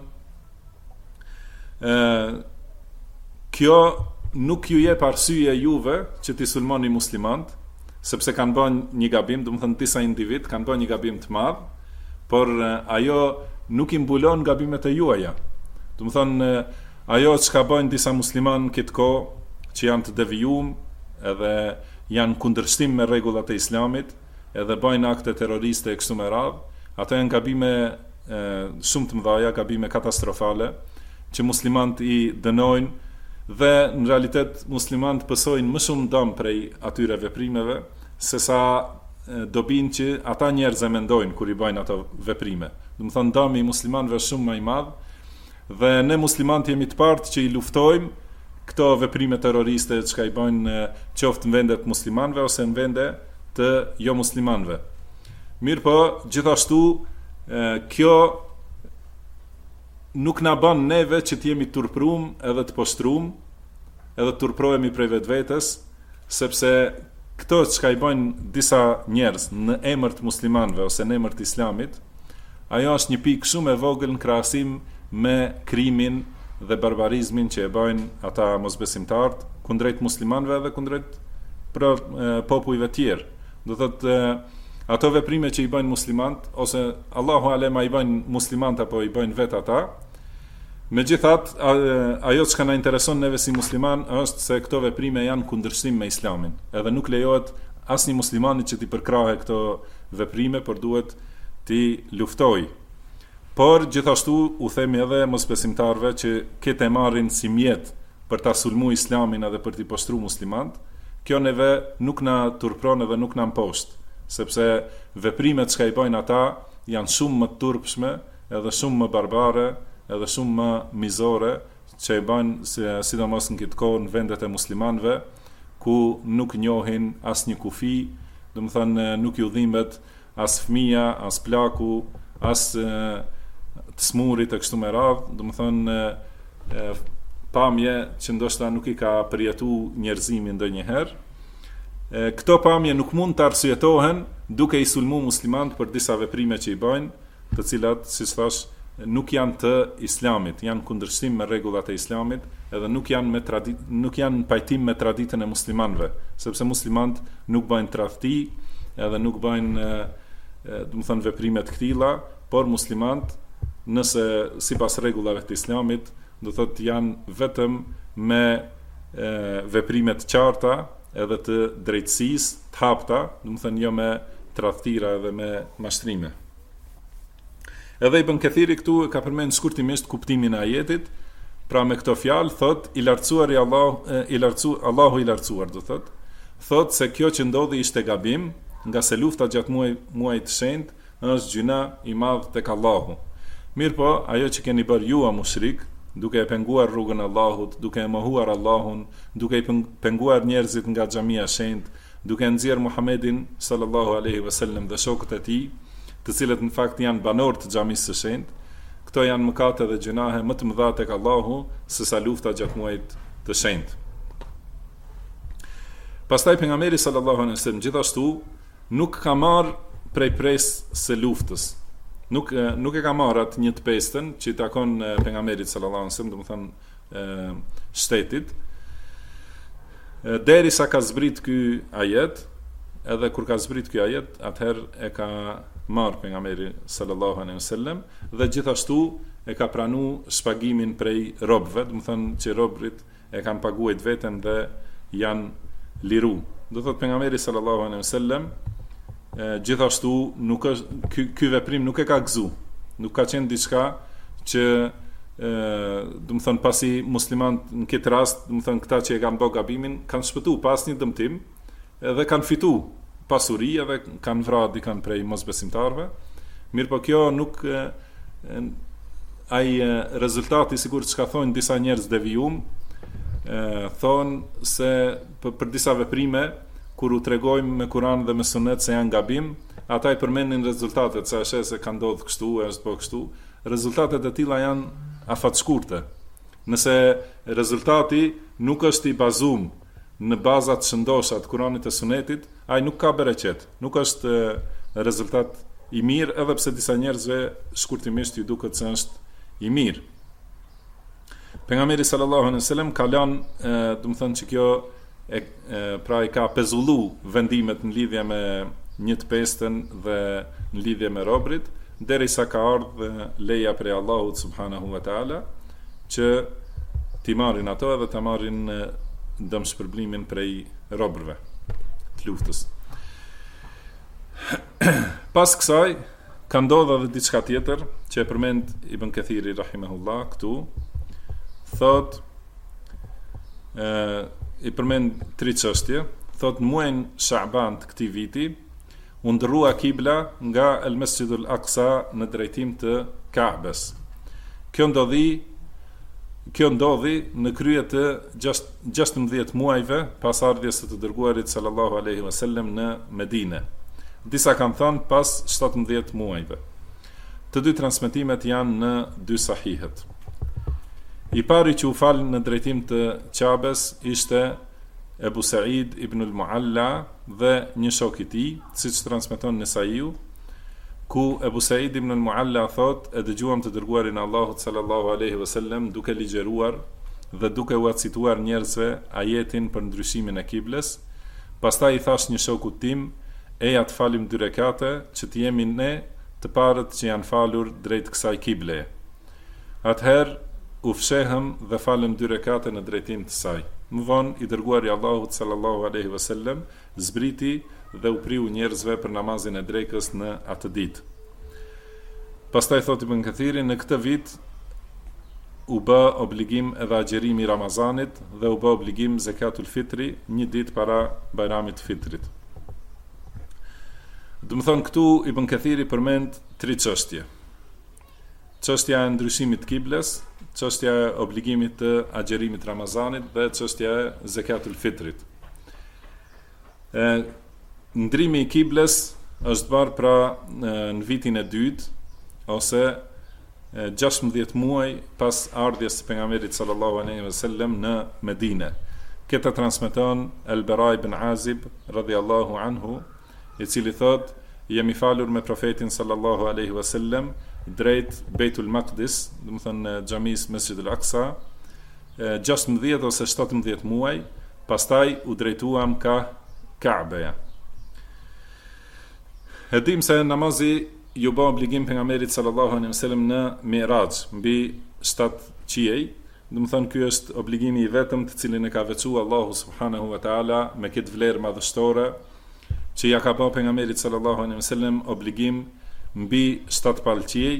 kjo nuk ju jep arsye juve që t'i sulmoni muslimant, sepse kanë bën një gabim, do të thonë disa individ kanë bën një gabim të madh, por ajo nuk i mbulon gabimet e juaja. Do të thonë, ajo çka bën disa musliman këtë kohë që janë të devijuar, edhe janë kundërshtim me rregullat e Islamit, edhe bëjnë akte terroriste e kështu me radhë, ato janë gabime shumë të mëdha, gabime katastrofale, që muslimant i dënojnë, dhe në realitet muslimant pësojnë më shumë dëm prej atyre veprimeve, se sa dobin që ata njerëz e mendojnë kur i bëjnë ato veprime. Do të thonë, dëmi i muslimanëve është shumë më i madh, dhe ne muslimanët jemi të partë që i luftojmë këto veprime terroriste që i bëjnë qoftë në vendet muslimanëve ose në vende të jo muslimanëve. Mirë po, gjithashtu kjo nuk na bën neve që të jemi turprum edhe të poshtrum, edhe të turprohemi prej vetvetes, sepse këto që i bëjnë disa njerëz në emër të muslimanëve ose në emër të Islamit, ajo është një pikë shumë e vogël në krahasim me krimin dhe barbarizmin që e bëjnë ata mosbesimtarët kundrejt muslimanëve dhe kundrejt popujve tjerë. Do thotë, ato veprime që i bëjnë muslimant, ose Allahu alema i bëjnë muslimant apo i bëjnë vetë ata, Megjithatë, ajo që na intereson neve si musliman është se këto veprime janë kundërshtim me Islamin. Edhe nuk lejohet asnjë muslimanit që t'i përkrahe këto veprime, por duhet t'i luftoj. Por gjithashtu u themi edhe mosbesimtarve që këtë e marrin si mjet për ta sulmu Islamin edhe për t'i poshtru muslimant. Kjo neve nuk na turpron edhe nuk na mposht, sepse veprimet që i bojnë ata janë shumë më turpshme, edhe shumë më barbare, edhe shumë më mizore, që i bajnë sidomos në këtë kohë në vendet e muslimanëve, ku nuk njohin as një kufi, do të thënë nuk ju dhimbet as fëmia, as plaku, as të smurit e kështu me radhë, do të thënë pamje që ndoshta nuk i ka përjetu njerëzimi ndonjëherë. Këto pamje nuk mund të arsyetohen duke i sulmu muslimant për disa veprime që i bajnë, të cilat, siç thash, nuk janë të Islamit, janë kundërshtim me rregullat e Islamit, edhe nuk janë në pajtim me traditën e muslimanëve, sepse muslimanët nuk bëjnë tradhti, edhe nuk bëjnë, do të thënë, veprime të këtilla, por muslimanët, nëse sipas rregullave të Islamit, do thotë janë vetëm me veprime të qarta, edhe të drejtësisë, të hapta, do të thënë jo me tradhtira edhe me mashtrime. Edhe Ibn Kathiri këtu ka përmend shkurtimisht kuptimin e ajetit. Pra me këto fjalë thot Allahu i lartësuar, do thot se kjo që ndodhi ishte gabim, nga se lufta gjatë muajit të shenjtë është gjuna i madh tek Allahu. Mirë po, ajo që keni bërë ju mushrik, duke e penguar rrugën e Allahut, duke e mohuar Allahun, duke i penguar njerëzit nga xhamia e shenjtë, duke nxjerr Muhamedin sallallahu alaihi wasallam dhe shokët e tij, të cilët në fakt janë banor të xhamisë së shenjtë, këto janë mëkate dhe gjunahe më të mëdha tek Allahu se sa lufta gjatë muajit të shenjtë. Pastaj pejgamberi sallallahu alaihi wasallam gjithashtu nuk ka marr prej presë së luftës. Nuk e ka marr atë 1/5 që i takon pejgamberit sallallahu alaihi wasallam, domethënë shtetit, derisa ka zbrit ky ajet. Edhe kur ka zbrit ky ajet, atëherë e ka marr pejgamberi sallallahu alaihi wasallam dhe gjithashtu e ka pranu shpagimin prej robëve, do të thonë që robrit e kanë paguajt veten dhe janë liru. Do thotë pejgamberi sallallahu alaihi wasallam gjithashtu nuk është ky veprim nuk e ka gëzu. Nuk ka qenë diçka që do të thonë pasi muslimanët në këtë rast, do të thonë këta që e kanë bërë gabimin kanë shpëtuar pas një dëmtim edhe kanë fitu pasuri edhe kanë vrarë dikën prej mosbesimtarëve. Mirë po kjo nuk ai rezultati sikur çka thonë disa njerëz devijum, thonë se për disa veprime kur u tregojmë me Kur'an dhe me Sunet se janë gabim, ata i përmendin rezultatet, se është se ka ndodhur kështu, është po kështu. Rezultatet e tilla janë afatshkurte. Nëse rezultati nuk është i bazuar në bazat shëndosha të Kuranit e Sunetit, ai nuk ka bereqet, nuk është rezultat i mirë, edhe pse disa njerëzve shkurtimisht ju duket se është i mirë. Pejgamberi sallallahu alaihi wasallam ka lënë, do të thonë që kjo pra i ka pezullu vendimet në lidhje me 1/5 dhe në lidhje me robrit, derisa ka ardhur leja prej Allahut subhanahu wa taala që t'i marrin ato edhe t'a marrin dëm shpërblimin prej robërve të luftës. Pas kësaj ka ndodhur edhe diçka tjetër që e përmend Ibn Kathiri rahimahullah këtu. Thot i përmend 3 çështje. Thot në muajin Sha'ban të këtij viti u ndrrua kibla nga El Masjidul Aqsa në drejtim të Ka'bes. Kjo ndodhi në krye të 16 muajve pas ardhjes së të dërguarit sallallahu alaihi wasallam në Medinë. Disa kanë thënë pas 17 muajve. Të dy transmetimet janë në 2 sahihet. I pari që u fal në drejtim të Ka'bes ishte Ebu Sa'id ibn al-Mu'alla dhe një shok i tij, siç transmeton Nesaiu, ku Ebu Sa'id ibn al-Mu'alla thot, e dëgjuam të dërguarin Allahut sallallahu alaihi wasallam duke ligjeruar dhe duke u cituar njerëzve ajetin për ndryshimin e kibles. Pastaj i thash një shokut tim, eja të falim 2 rekate që të jemi ne të parët që janë falur drejt kësaj kible. Atëherë u fshehëm dhe falëm 2 rekate në drejtim të saj. Më vonë i dërguari Allahut sallallahu alaihi wasallam zbriti dhe u priu njerëzve për namazin e drekës në atë ditë. Pastaj thotë Ibn Kathiri, në këtë vit u bë obligim edhe agjerimi i Ramazanit dhe u bë obligim zakatul fitri një ditë para Bajramit Fitrit. Do të thonë këtu Ibn Kathiri përmend 3 çështje. Çështja e ndryshimit të kibles, çështja e obligimit të agjerimit të Ramazanit dhe çështja e zakatul fitrit. Ndrimi i kibles është bërë pra në vitin e dytë ose 16 muaj pas ardhjes së pejgamberit sallallahu alaihi wasallam në Medinë. Këtë transmeton Al-Bara ibn Azib radhiyallahu anhu, i cili thot: jemi falur me profetin sallallahu alaihi wasallam drejt Beitul Maqdis, do të thonë xhamisë Mesjidul Aqsa, 16 ose 17 muaj, pastaj u drejtuam ka Ka'beja. E dim se namazi ju bë obligim pejgamberit sallallahu alaihi wasallam në Mi'raj mbi 7 qiej, do të thonë ky është obligimi i vetëm të cilin e ka veçuar Allahu subhanahu wa taala me këtë vlerë madhështore që ja ka bë pejgamberit sallallahu alaihi wasallam obligim mbi 7 palqiej.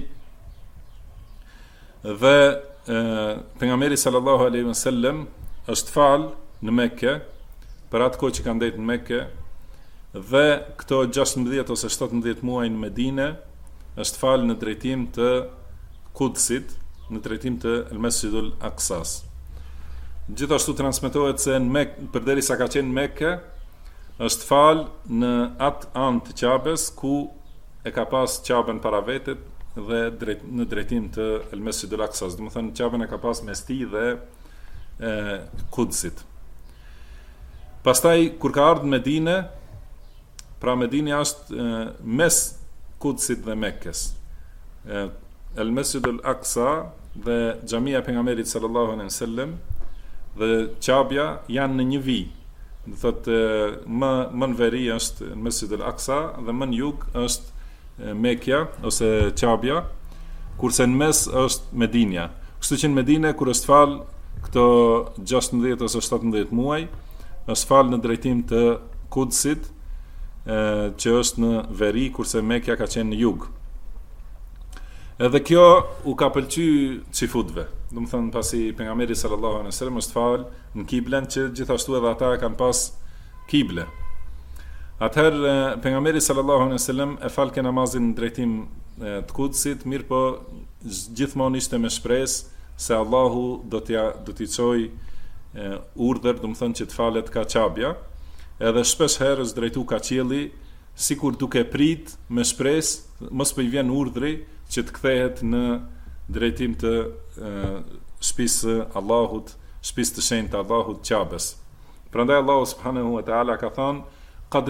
Dhe pejgamberi sallallahu alaihi wasallam është fal në Mekë për atë kohë që ka ndejtë në Mekë, dhe këto 16 ose 17 muaj në Medinë është fal në drejtim të Kudsit, në drejtim të Mesjidul Aqsas. Gjithashtu transmetohet se në Mekë, përderisa ka qenë në Mekë, është fal në atë anë të Qabes ku e ka pas Qaben para vetet dhe në drejtim të Mesjidul Aqsas. Do të thënë Qaben e ka pas mes tij dhe Kudsit. Pastaj kur ka ardhur në Medinë, pra Medinja është mes Kudsit dhe Mekkës. Mesjidul Aqsa dhe xhamia e pejgamberit sallallahu alaihi wasallam dhe Qabja janë në një vijë. Do thotë më në veri është Mesjidul Aqsa dhe më në jug është Mekja ose Qabja, kurse në mes është Medinja. Kështu që në Medinë kur është fal këto 16 ose 17 muaj, është fal në drejtim të Kudsit, që është në veri, kurse Mekja ka qenë në jug. Edhe kjo u ka pëlqyer xifutëve. Do të thonë pasi pejgamberi sallallahu alaihi wasallam është fal në kiblen që gjithashtu edhe ata kanë pas kible. Atëherë pejgamberi sallallahu alaihi wasallam e fal ke namazin në drejtim të Kudsit, mirë po gjithmonë ishte me shpresë se Allahu do t'i çojë urdhër, do të thonë që të falet ka Qabja. Edhe shpesh herë është drejtu ka qielli, sikur duke prit me shpresë mos po i vjen urdhri që të kthehet në drejtim të shtëpisë Allahut, shtëpisë të shenjtë Allahut Qabes. Prandaj Allahu subhanahu wa taala ka thënë: qad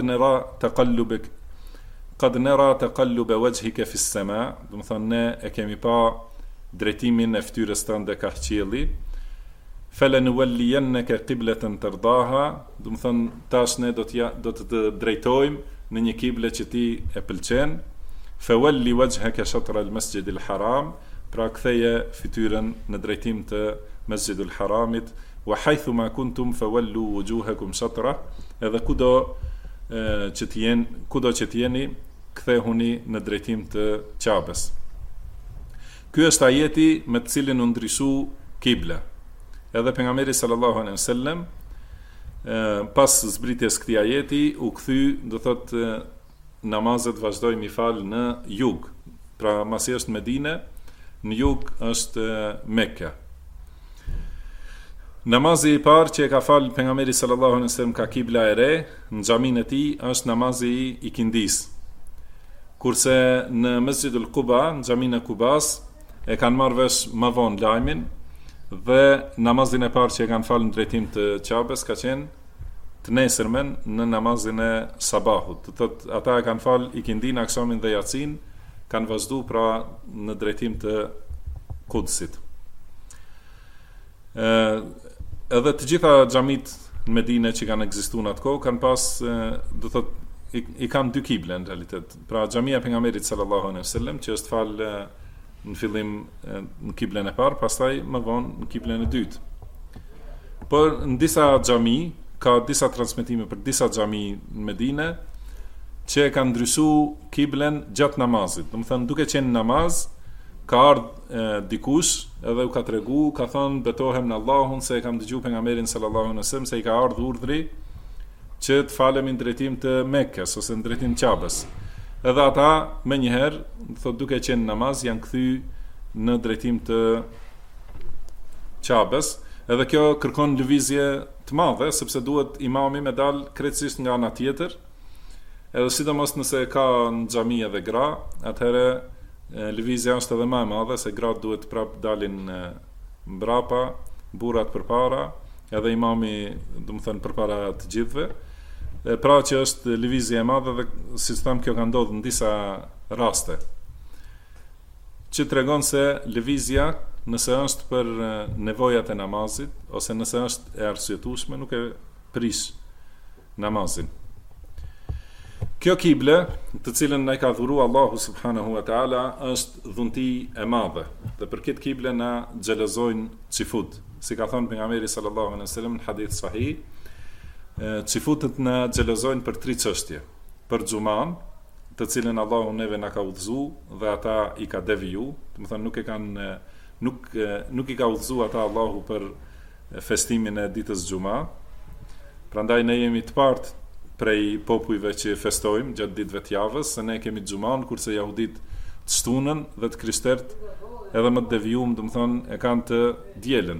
nara taqallub wajhika fi as-sama, do të thonë ne e kemi pa drejtimin e fytyrës tënde ka qielli. فَلَنُوَلِّيَنَّكَ قِبْلَةً تَرْضَاهَا, do të thonë tash ne do të drejtojmë në një kible që ti e pëlqen. فَوَلِّ وَجْهَكَ شَطْرَ الْمَسْجِدِ الْحَرَامِ, pra ktheje fytyrën në drejtim të Mesjidul Haramit. وَحَيْثُ مَا كُنْتُمْ فَوَلُّوا وُجُوهَكُمْ شَطْرَهُ, edhe kudo që t'jeni kthehuni në drejtim të Qabes. Ky është ajeti me të cilin u ndryshu kibla. Edhe pejgamberi sallallahu alaihi wasallam pas zbritjes këtij ajeti u kthy, do thotë namazet vazhdoi mi fal në jug. Pra masi është Medinë, në jug është Mekka. Namazi i parë që e ka fal pejgamberi sallallahu alaihi wasallam ka kibla e re në xhamin e tij është namazi i ikindis. Kurse në Mesjidul Quba, në xhamin e Kubas, e kanë marrë vesh më vonë lajmin dhe namazin e parë që e kanë falë në drejtim të Qabes ka qenë të nesërmen në namazin e sabahut. Ata e kanë falë ikindin, akşamin dhe yatsin, kanë vazhdu pra në drejtim të Kudsit. Edhe të gjitha xhamit në Medinë që kanë ekzistuar në atë kohë kanë pas, do thotë i kanë dy kible në realitet. Pra xhamia e pejgamberit sallallahu alaihi wasallam që është falë në fillim në kiblen e parë, pastaj më vonë në kiblen e dytë. Por në disa xhami ka disa transmetime për disa xhami në Medinë që e kanë ndryshu kiblen gjatë namazit. Do të thënë duke qenë namaz, ka ardhur dikush edhe u ka tregu, ka thënë betohem në Allahun se e kam dëgjuar pejgamberin sallallahu alaihi wasallam se i ka ardhur urdhri që të falemi në drejtim të Mekkës ose në drejtim të Qabës. Edhe ata më njëherë, thotë duke qenë namaz, janë kthy në drejtim të Qabës. Edhe kjo kërkon lëvizje të madhe, sepse duhet imami me dal krejtësisht nga ana tjetër. Edhe sidomos nëse ka në xhami edhe gra, atëherë lëvizja është edhe më e madhe, se gratë duhet prap dalin mbrapa, burrat përpara, edhe imami, do të thënë përpara të gjithëve. Pra që është lëvizje e madhe dhe si tham kjo ka ndodhur në disa raste. Që tregon se lëvizja, nëse është për nevojat e namazit ose nëse është e arsyetueshme, nuk e prish namazin. Kjo kible, të cilën na ka dhuruar Allahu subhanahu wa taala, është dhunti e madhe. Dhe për këtë kible na xhelozojnë xifut. Si ka thënë pejgamberi sallallahu alaihi wasallam në hadith sahih, xifutët na xhelozojnë për 3 çështje. Për xhuman, të cilën Allahu neve na ka udhëzuar dhe ata i ka deviju, do të thënë nuk i ka udhëzuar ata Allahu për festimin e ditës xhuma. Prandaj ne jemi të partë prej popujve që festojmë gjatë ditëve të javës, se ne kemi xhuman, kurse jahudit të shtunën dhe të krishterët edhe më të devijuar, do të thonë e kanë të dielën.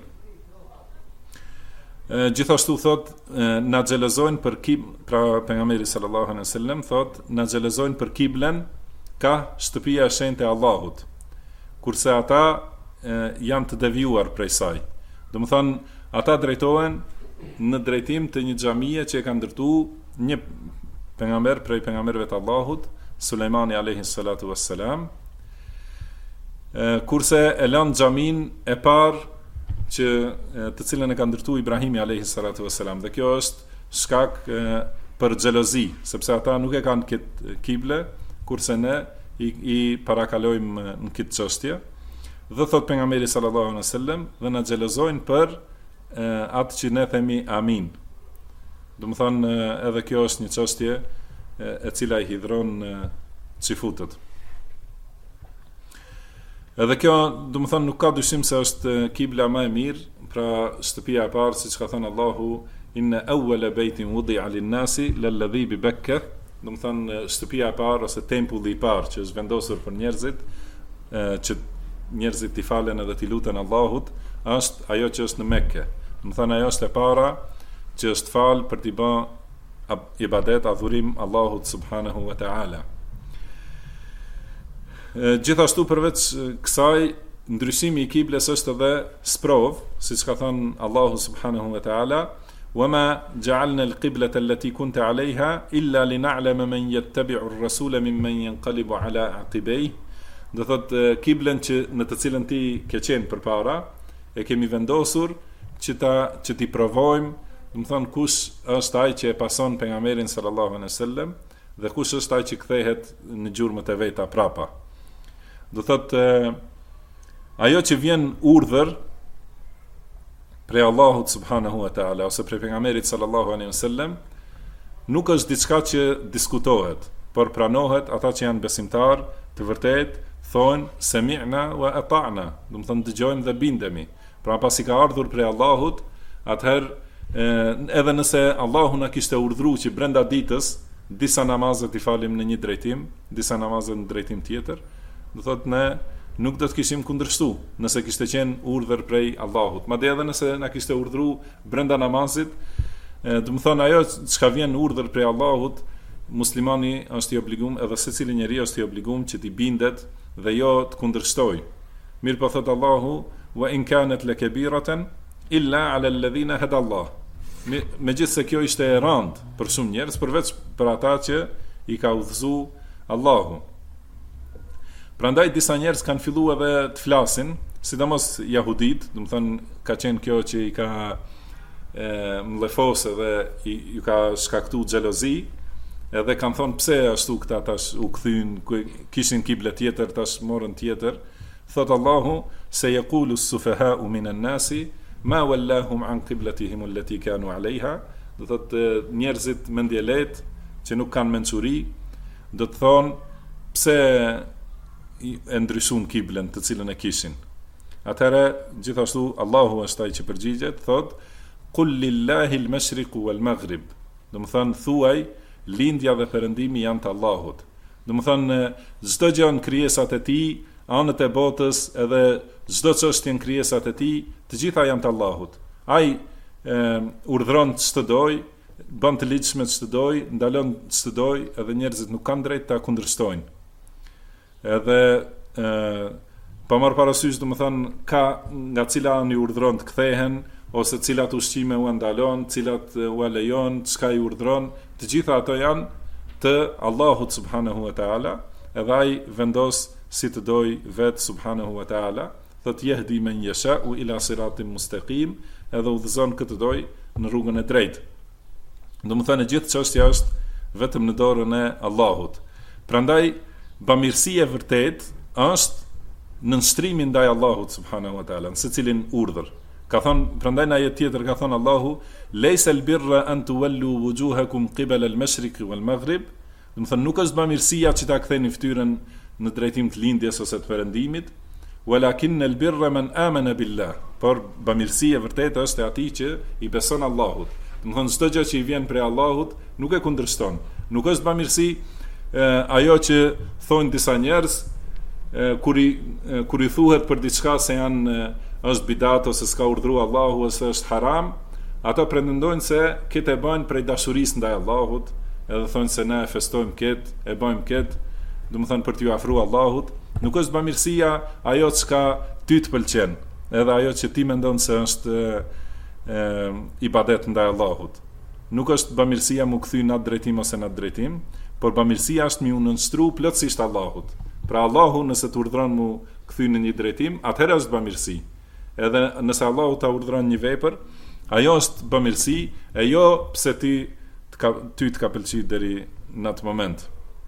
Gjithashtu thot na xhelozojnë për pra pejgamberi sallallahu alaihi wasallam thot na xhelozojnë për kiblen ka shtëpia e shenjtë e Allahut, kurse ata janë të devijuar prej saj. Do të thonë ata drejtohen në drejtim të një xhamie që e ka ndërtuar një pejgamber prej pejgamberëve të Allahut, Sulejmani alayhi salatu wassalam, kurse e lanë xhamin e parë që të cilën e ka ndërtuar Ibrahimi alayhi salatu wassalam. Dhe kjo është shkak për xhelozi, sepse ata nuk e kanë këtë kible, kurse ne i parakalojmë në këtë çështje. Dhe thot pejgamberi sallallahu alaihi wasallam, dhe na xhelozojnë për atë që ne themi amin. Do të thonë edhe kjo është një çështje e cila i hidhron xifutët. Edhe kjo, do të thonë, nuk ka dyshim se është kibla më e mirë, pra shtëpia e parë, siç ka thënë Allahu, inna awwala baytin wudi'a lin-nasi lalladhi bi Bakkah, do të thonë shtëpia e parë ose tempulli i parë që është vendosur për njerëzit, që njerëzit t'i falen edhe t'i luten Allahut, është ajo që është në Mekë. Do të thonë ajo është e para që është fal për t'i bërë ibadet, adhurim Allahut subhanahu wa ta'ala. Gjithashtu përveç kësaj, ndryshimi i kibles është edhe sprov, siç ka thënë Allahu subhanahu wa ta'ala, وَمَا جَعَلْنَا الْقِبْلَةَ الَّتِي كُنْتَ عَلَيْهَا إِلَّا لِنَعْلَمَ مَنْ يَتَّبِعُ الرَّسُولَ مِمَّنْ يَنْقَلِبُ عَلَى عَقِبَيْهِ. Do thotë kiblen që në të cilën ti ke qenë përpara, e kemi vendosur që ti provojmë, do të thonë kush është ai që e pason pejgamberin sallallahu alaihi wasallam dhe kush është ai që kthehet në gjurmët e veta prapa. Do thotë ajo që vjen urdhër prej Allahut subhanahu wa ta'ala ose prej pejgamberit sallallahu alaihi wasallam nuk është diçka që diskutohet, por pranohet. Ata që janë besimtar të vërtet thonë sami'na wa ata'na, do të thonë dëgjojmë dhe bindemi. Pra pasi ka ardhur prej Allahut, atëherë edhe nëse Allahu na kishte urdhëruar që brenda ditës disa namazet i falim në një drejtim, disa namazet në drejtim tjetër, do thotë ne nuk do të kishim kundërshtuar nëse kishte qenë urdhër prej Allahut. Madje edhe nëse na kishte urdhëruar brenda namazit, do të thonë ajo çka vjen urdhër prej Allahut, muslimani është i obliguar, edhe secili njeri është i obliguar që t'i bindet dhe jo të kundërshtojë. Mirë po thot Allahu, wa in kanat lakabiratan illa ala alladhina hada Allah. Megjithse kjo ishte e rëndë për shumë njerëz, përveç për ata që i ka udhëzuar Allahu. Prandaj disa njerëz kanë filluar edhe të flasin, sidomos jahudit, do të thonë ka qenë kjo që i ka mllefosë dhe ju ka shkaktuar xhelozi, edhe kanë thonë pse ashtu këta tash u kthyn, kishin kible tjetër, tash morën tjetër. thot Allahu se yaqulu as-sufaha'u min an-nasi ma wallahum an qiblatihim allati kanu 'alayha, do thot njerëzit mendje lehtë që nuk kanë mençuri, do të thonë pse e ndryshun kiblën të cilën e kishin. Atëherë gjithashtu Allahu është ai që përgjigjet, thot qul lillahi al-mashriqu wal-maghrib. Do të thonë thuaj lindja dhe perëndimi janë të Allahut. Do të thonë çdo gjë në krijesat e tij, anët e botës edhe çdo çështje në krijesat e tij, të gjitha janë të Allahut. Ai urdhron ç'të doj, bën të ligjshme ç'të doj, ndalon ç'të doj, edhe njerëzit nuk kanë drejt ta kundërshtojnë. Edhe pa marrë parasysh, do të thonë ka nga cila anë i urdhron të kthehen, ose cilat ushqime u ndalon, cilat u lejon, çka i urdhron, të gjitha ato janë të Allahut subhanahu wa taala, edhe ai vendos si të doj vet subhanahu wa taala, thot yahdi men yasha'u ila siratin mustaqim, edhe udhëzon këtë doj në rrugën e drejtë. Do të thonë gjithë çështja është vetëm në dorën e Allahut. Prandaj bamirësia e vërtet është në nështrimin ndaj Allahut subhanahu wa taala, në secilin urdhër. Ka thonë, prandaj në ajet tjetër ka thonë Allahu, lejse al-birra an tuwallu wujuhakum qibala al-mashriqi wal-maghrib, do të thonë nuk është bamirësia që ta ktheni fytyrën në drejtim të lindjes ose të perëndimit, walakin al-birra man amana billah, por bamirësia vërtet është e atij që i beson Allahut. Do të thonë çdo gjë që i vjen prej Allahut nuk e kundërshton. Nuk është bamirësi ajo që thonë disa njerëz kur i thuhet për diçka se është bidat ose s'ka urdhëruar Allahu ose është haram, ata pretendojnë se këtë e bëjnë prej dashurisë ndaj Allahut, edhe thonë se ne e festojmë këtë, e bëjmë këtë, do të thonë për t'ju afruar Allahut. Nuk është bamirësia ajo çka ty të pëlqen, edhe ajo që ti mendon se është ibadet ndaj Allahut. Nuk është bamirësia mu kthy në atë drejtim ose në atë drejtim, por bamirësia është mi u nënstru plotësisht Allahut. Pra Allahu nëse të urdhron mu kthy në një drejtim, atëherë është bamirësi. Edhe nëse Allahu ta urdhron një vepër, ajo është bamirësi, e jo pse ty të ka pëlqyer deri në atë moment.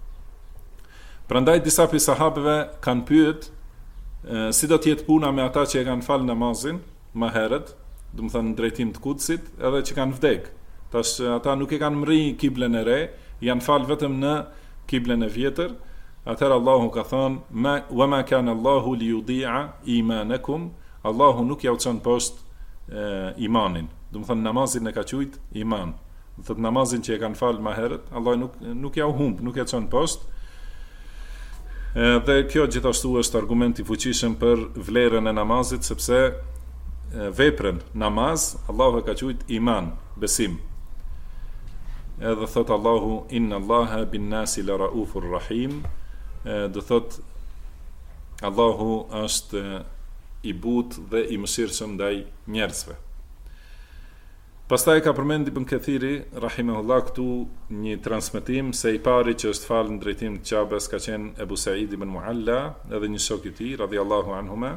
Prandaj disa prej sahabeve kanë pyet si do të jetë puna me ata që e kanë falë namazin më herët, do të thënë në drejtim të Kudsit, edhe që kanë vdek. Tash ata nuk e kanë mri kiblën e re, janë falë vetëm në kiblën e vjetër. Atëherë Allahu ka thënë wa ma kana Allahu li yudi'a imanakum, Allahu nuk ja u çon poshtë imanin. Do të thonë namazin e ka quajt iman. Do të thotë namazin që e kanë falë më herët, Allahu nuk ja u humb, nuk ja çon poshtë. Dhe kjo gjithashtu është argument i fuqishëm për vlerën e namazit, sepse veprën namaz Allahu e ka quajt iman, besim. Edhe thot Allahu inna Allaha bin nasi la raufur rahim, do thot Allahu është i butë dhe i mëshirshëm ndaj njerëzve. Pastaj ka përmend Ibn Kathiri rahimahullah këtu një transmetim se i pari që është falë në drejtim të Qabes ka qenë Ebu Said ibn Mualla, edhe një shok i tij radhiyallahu anhuma.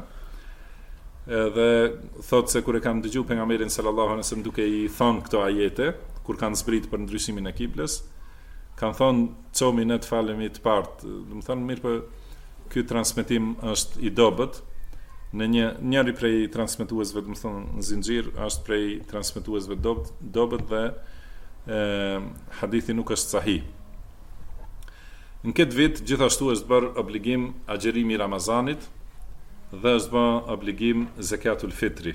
Edhe thot se kur e kanë dëgjuar pejgamberin sallallahu alaihi wasallam duke i thënë këto ajete, kur kanë zbrit për ndryshimin e kiblës, kanë thonë çomi ne të falemi të partë. Do të thonë mirë, për ky transmetim është i dobët. Në njëri prej transmetuesve, do të thonë në zinxhir, është prej transmetuesve dobët dhe hadithi nuk është sahih. Në këtë vit gjithashtu është bërë obligim agjerimi i Ramazanit dhe është bërë obligim zakatul fitri.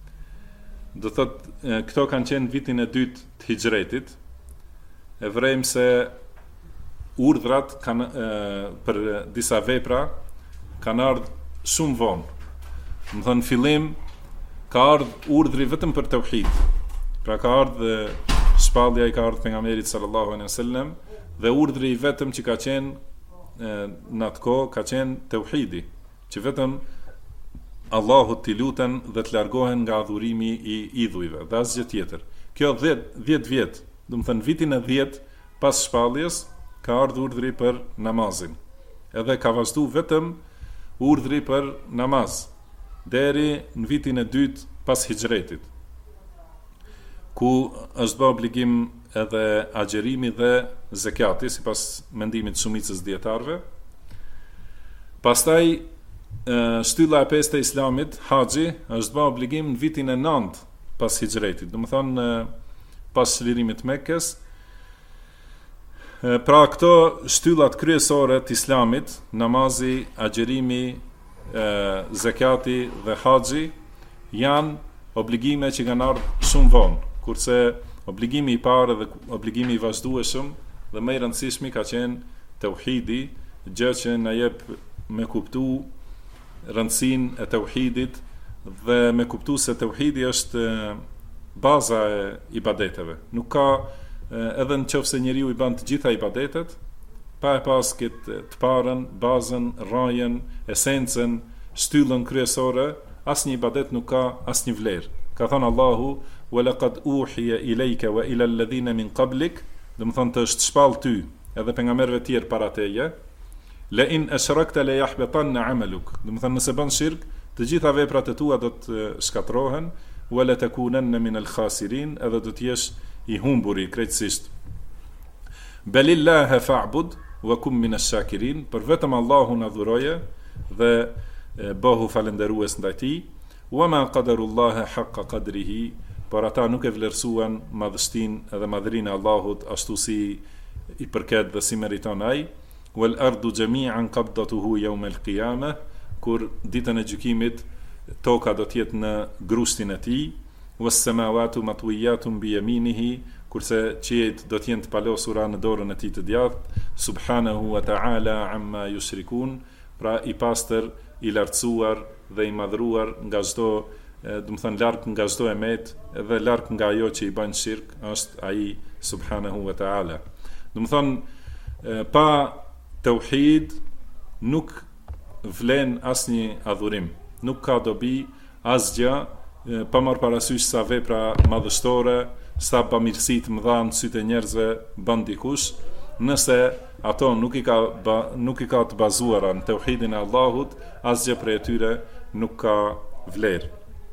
Do thotë këto kanë qenë vitin e dytë të hijretit. E vrejmë se urdhrat kanë për disa vepra kanë ardhur shumë vonë. Më thënë fillim ka ardhur urdhri vetëm për tauhid. Pra ka ardhur shpallja i ka ardhur pejgamberit sallallahu alaihi wasallam dhe urdhri vetëm që ka qenë në atë kohë ka qenë tauhidi, që vetëm Allahut t'i luten dhe të largohen nga adhurimi i idhujve dhe asgjë tjetër. Kjo 10 vjet, do të thënë vitin e 10 pas shpalljes ka ardhur urdhri për namazin. Edhe ka vazhdu vetëm urdhri për namaz deri në vitin e 2 pas hijretit, ku është bërë obligim edhe agjerimi dhe zekati sipas mendimit të shumicës dietarëve. Pastaj shtylla e 5 e Islamit, haxhi, është bë obligim në vitin e 9 pas hijretit, do të thonë pas çlirimit të Mekkës. Pra këto shtyllat kryesore të Islamit, namazi, agjerimi, zakati dhe haxhi, janë obligime që kanë ardhur shumë vonë, kurse obligimi i parë dhe obligimi i vazhdueshëm dhe më i rëndësishmi ka qenë tauhidi, gjë që na jep me kuptu rëndësinë e tauhidit dhe me kuptu se tauhidi është baza e ibadeteve. Nuk ka, edhe nëse njeriu i bën të gjitha ibadetet, pa e pas këtë të parën, bazën, rrajën, esencën, shtyllën kryesore, asnjë ibadet nuk ka asnjë vlerë. Ka thënë Allahu: "Wa laqad uhiya ilayka wa ila alladhina min qablik", do të thonë të është shpall ty edhe pejgamberëve të tjerë para teje, "La in ashrakta la yahbatanna 'amaluk", do të thonë nëse bën shirk, të gjitha veprat e tua do të shkatërrohen, "wa la takunanna min al-khasirin", edhe do të jesh i humburi krejtësisht. "Balillaha fa'bud wa kum min ash-shakirin", për vetëm Allahun adhuroje dhe bëhu falënderues ndaj tij. "Wa ma qadarullaha haqqa qadrihi", por ata nuk e vlerësuan madhështinë edhe madhrinë e Allahut ashtu si i përket dhe si meriton ai. "Wal ardu jami'an qabdatuhu yawm al-qiyamah", kur ditën e gjykimit toka do të jetë në grushtin e tij. "Was samawati matwiyatun bi yaminihi", kurse qiejt do të jenë të palosura në dorën e tij të djathtë. "Subhanahu wa ta'ala amma yushrikun", pra i pastër, i lartësuar dhe i madhruar nga çdo, do të thënë larg nga çdo emet dhe larg nga ajo që i bën shirk, është ai subhanahu wa ta'ala. Do të thënë pa tauhid nuk vlen asnjë adhurim, nuk ka dobi asgjë, pa marrë parasysh sa vepra madhështore, sa bamirësi të mëdha në sytë e njerëzve bën dikush, nëse ato nuk i ka të bazuara në tauhidin e Allahut, asgjë prej atyre nuk ka vlerë.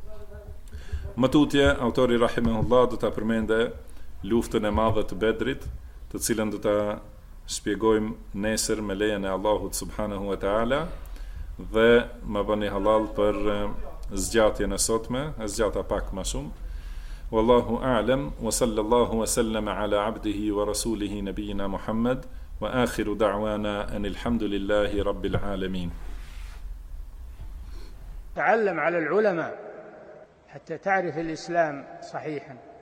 Më tutje, autori rahimahullah do ta përmende luftën e madhe të Bedrit, të cilën do ta shpjegojmë nesër me lejen e Allahut subhanahu wa ta'ala, dhe më bëni halal për zgjatjen e sotme, e zgjata pak më shumë. Wallahu a'lam, wa sallallahu wa sallama ala abdihi wa rasulihi nabiyina Muhammad, wa akhiru da'wana anil hamdulillahi rabbil alamin. تعلم على العلماء حتى تعرف الإسلام صحيحا.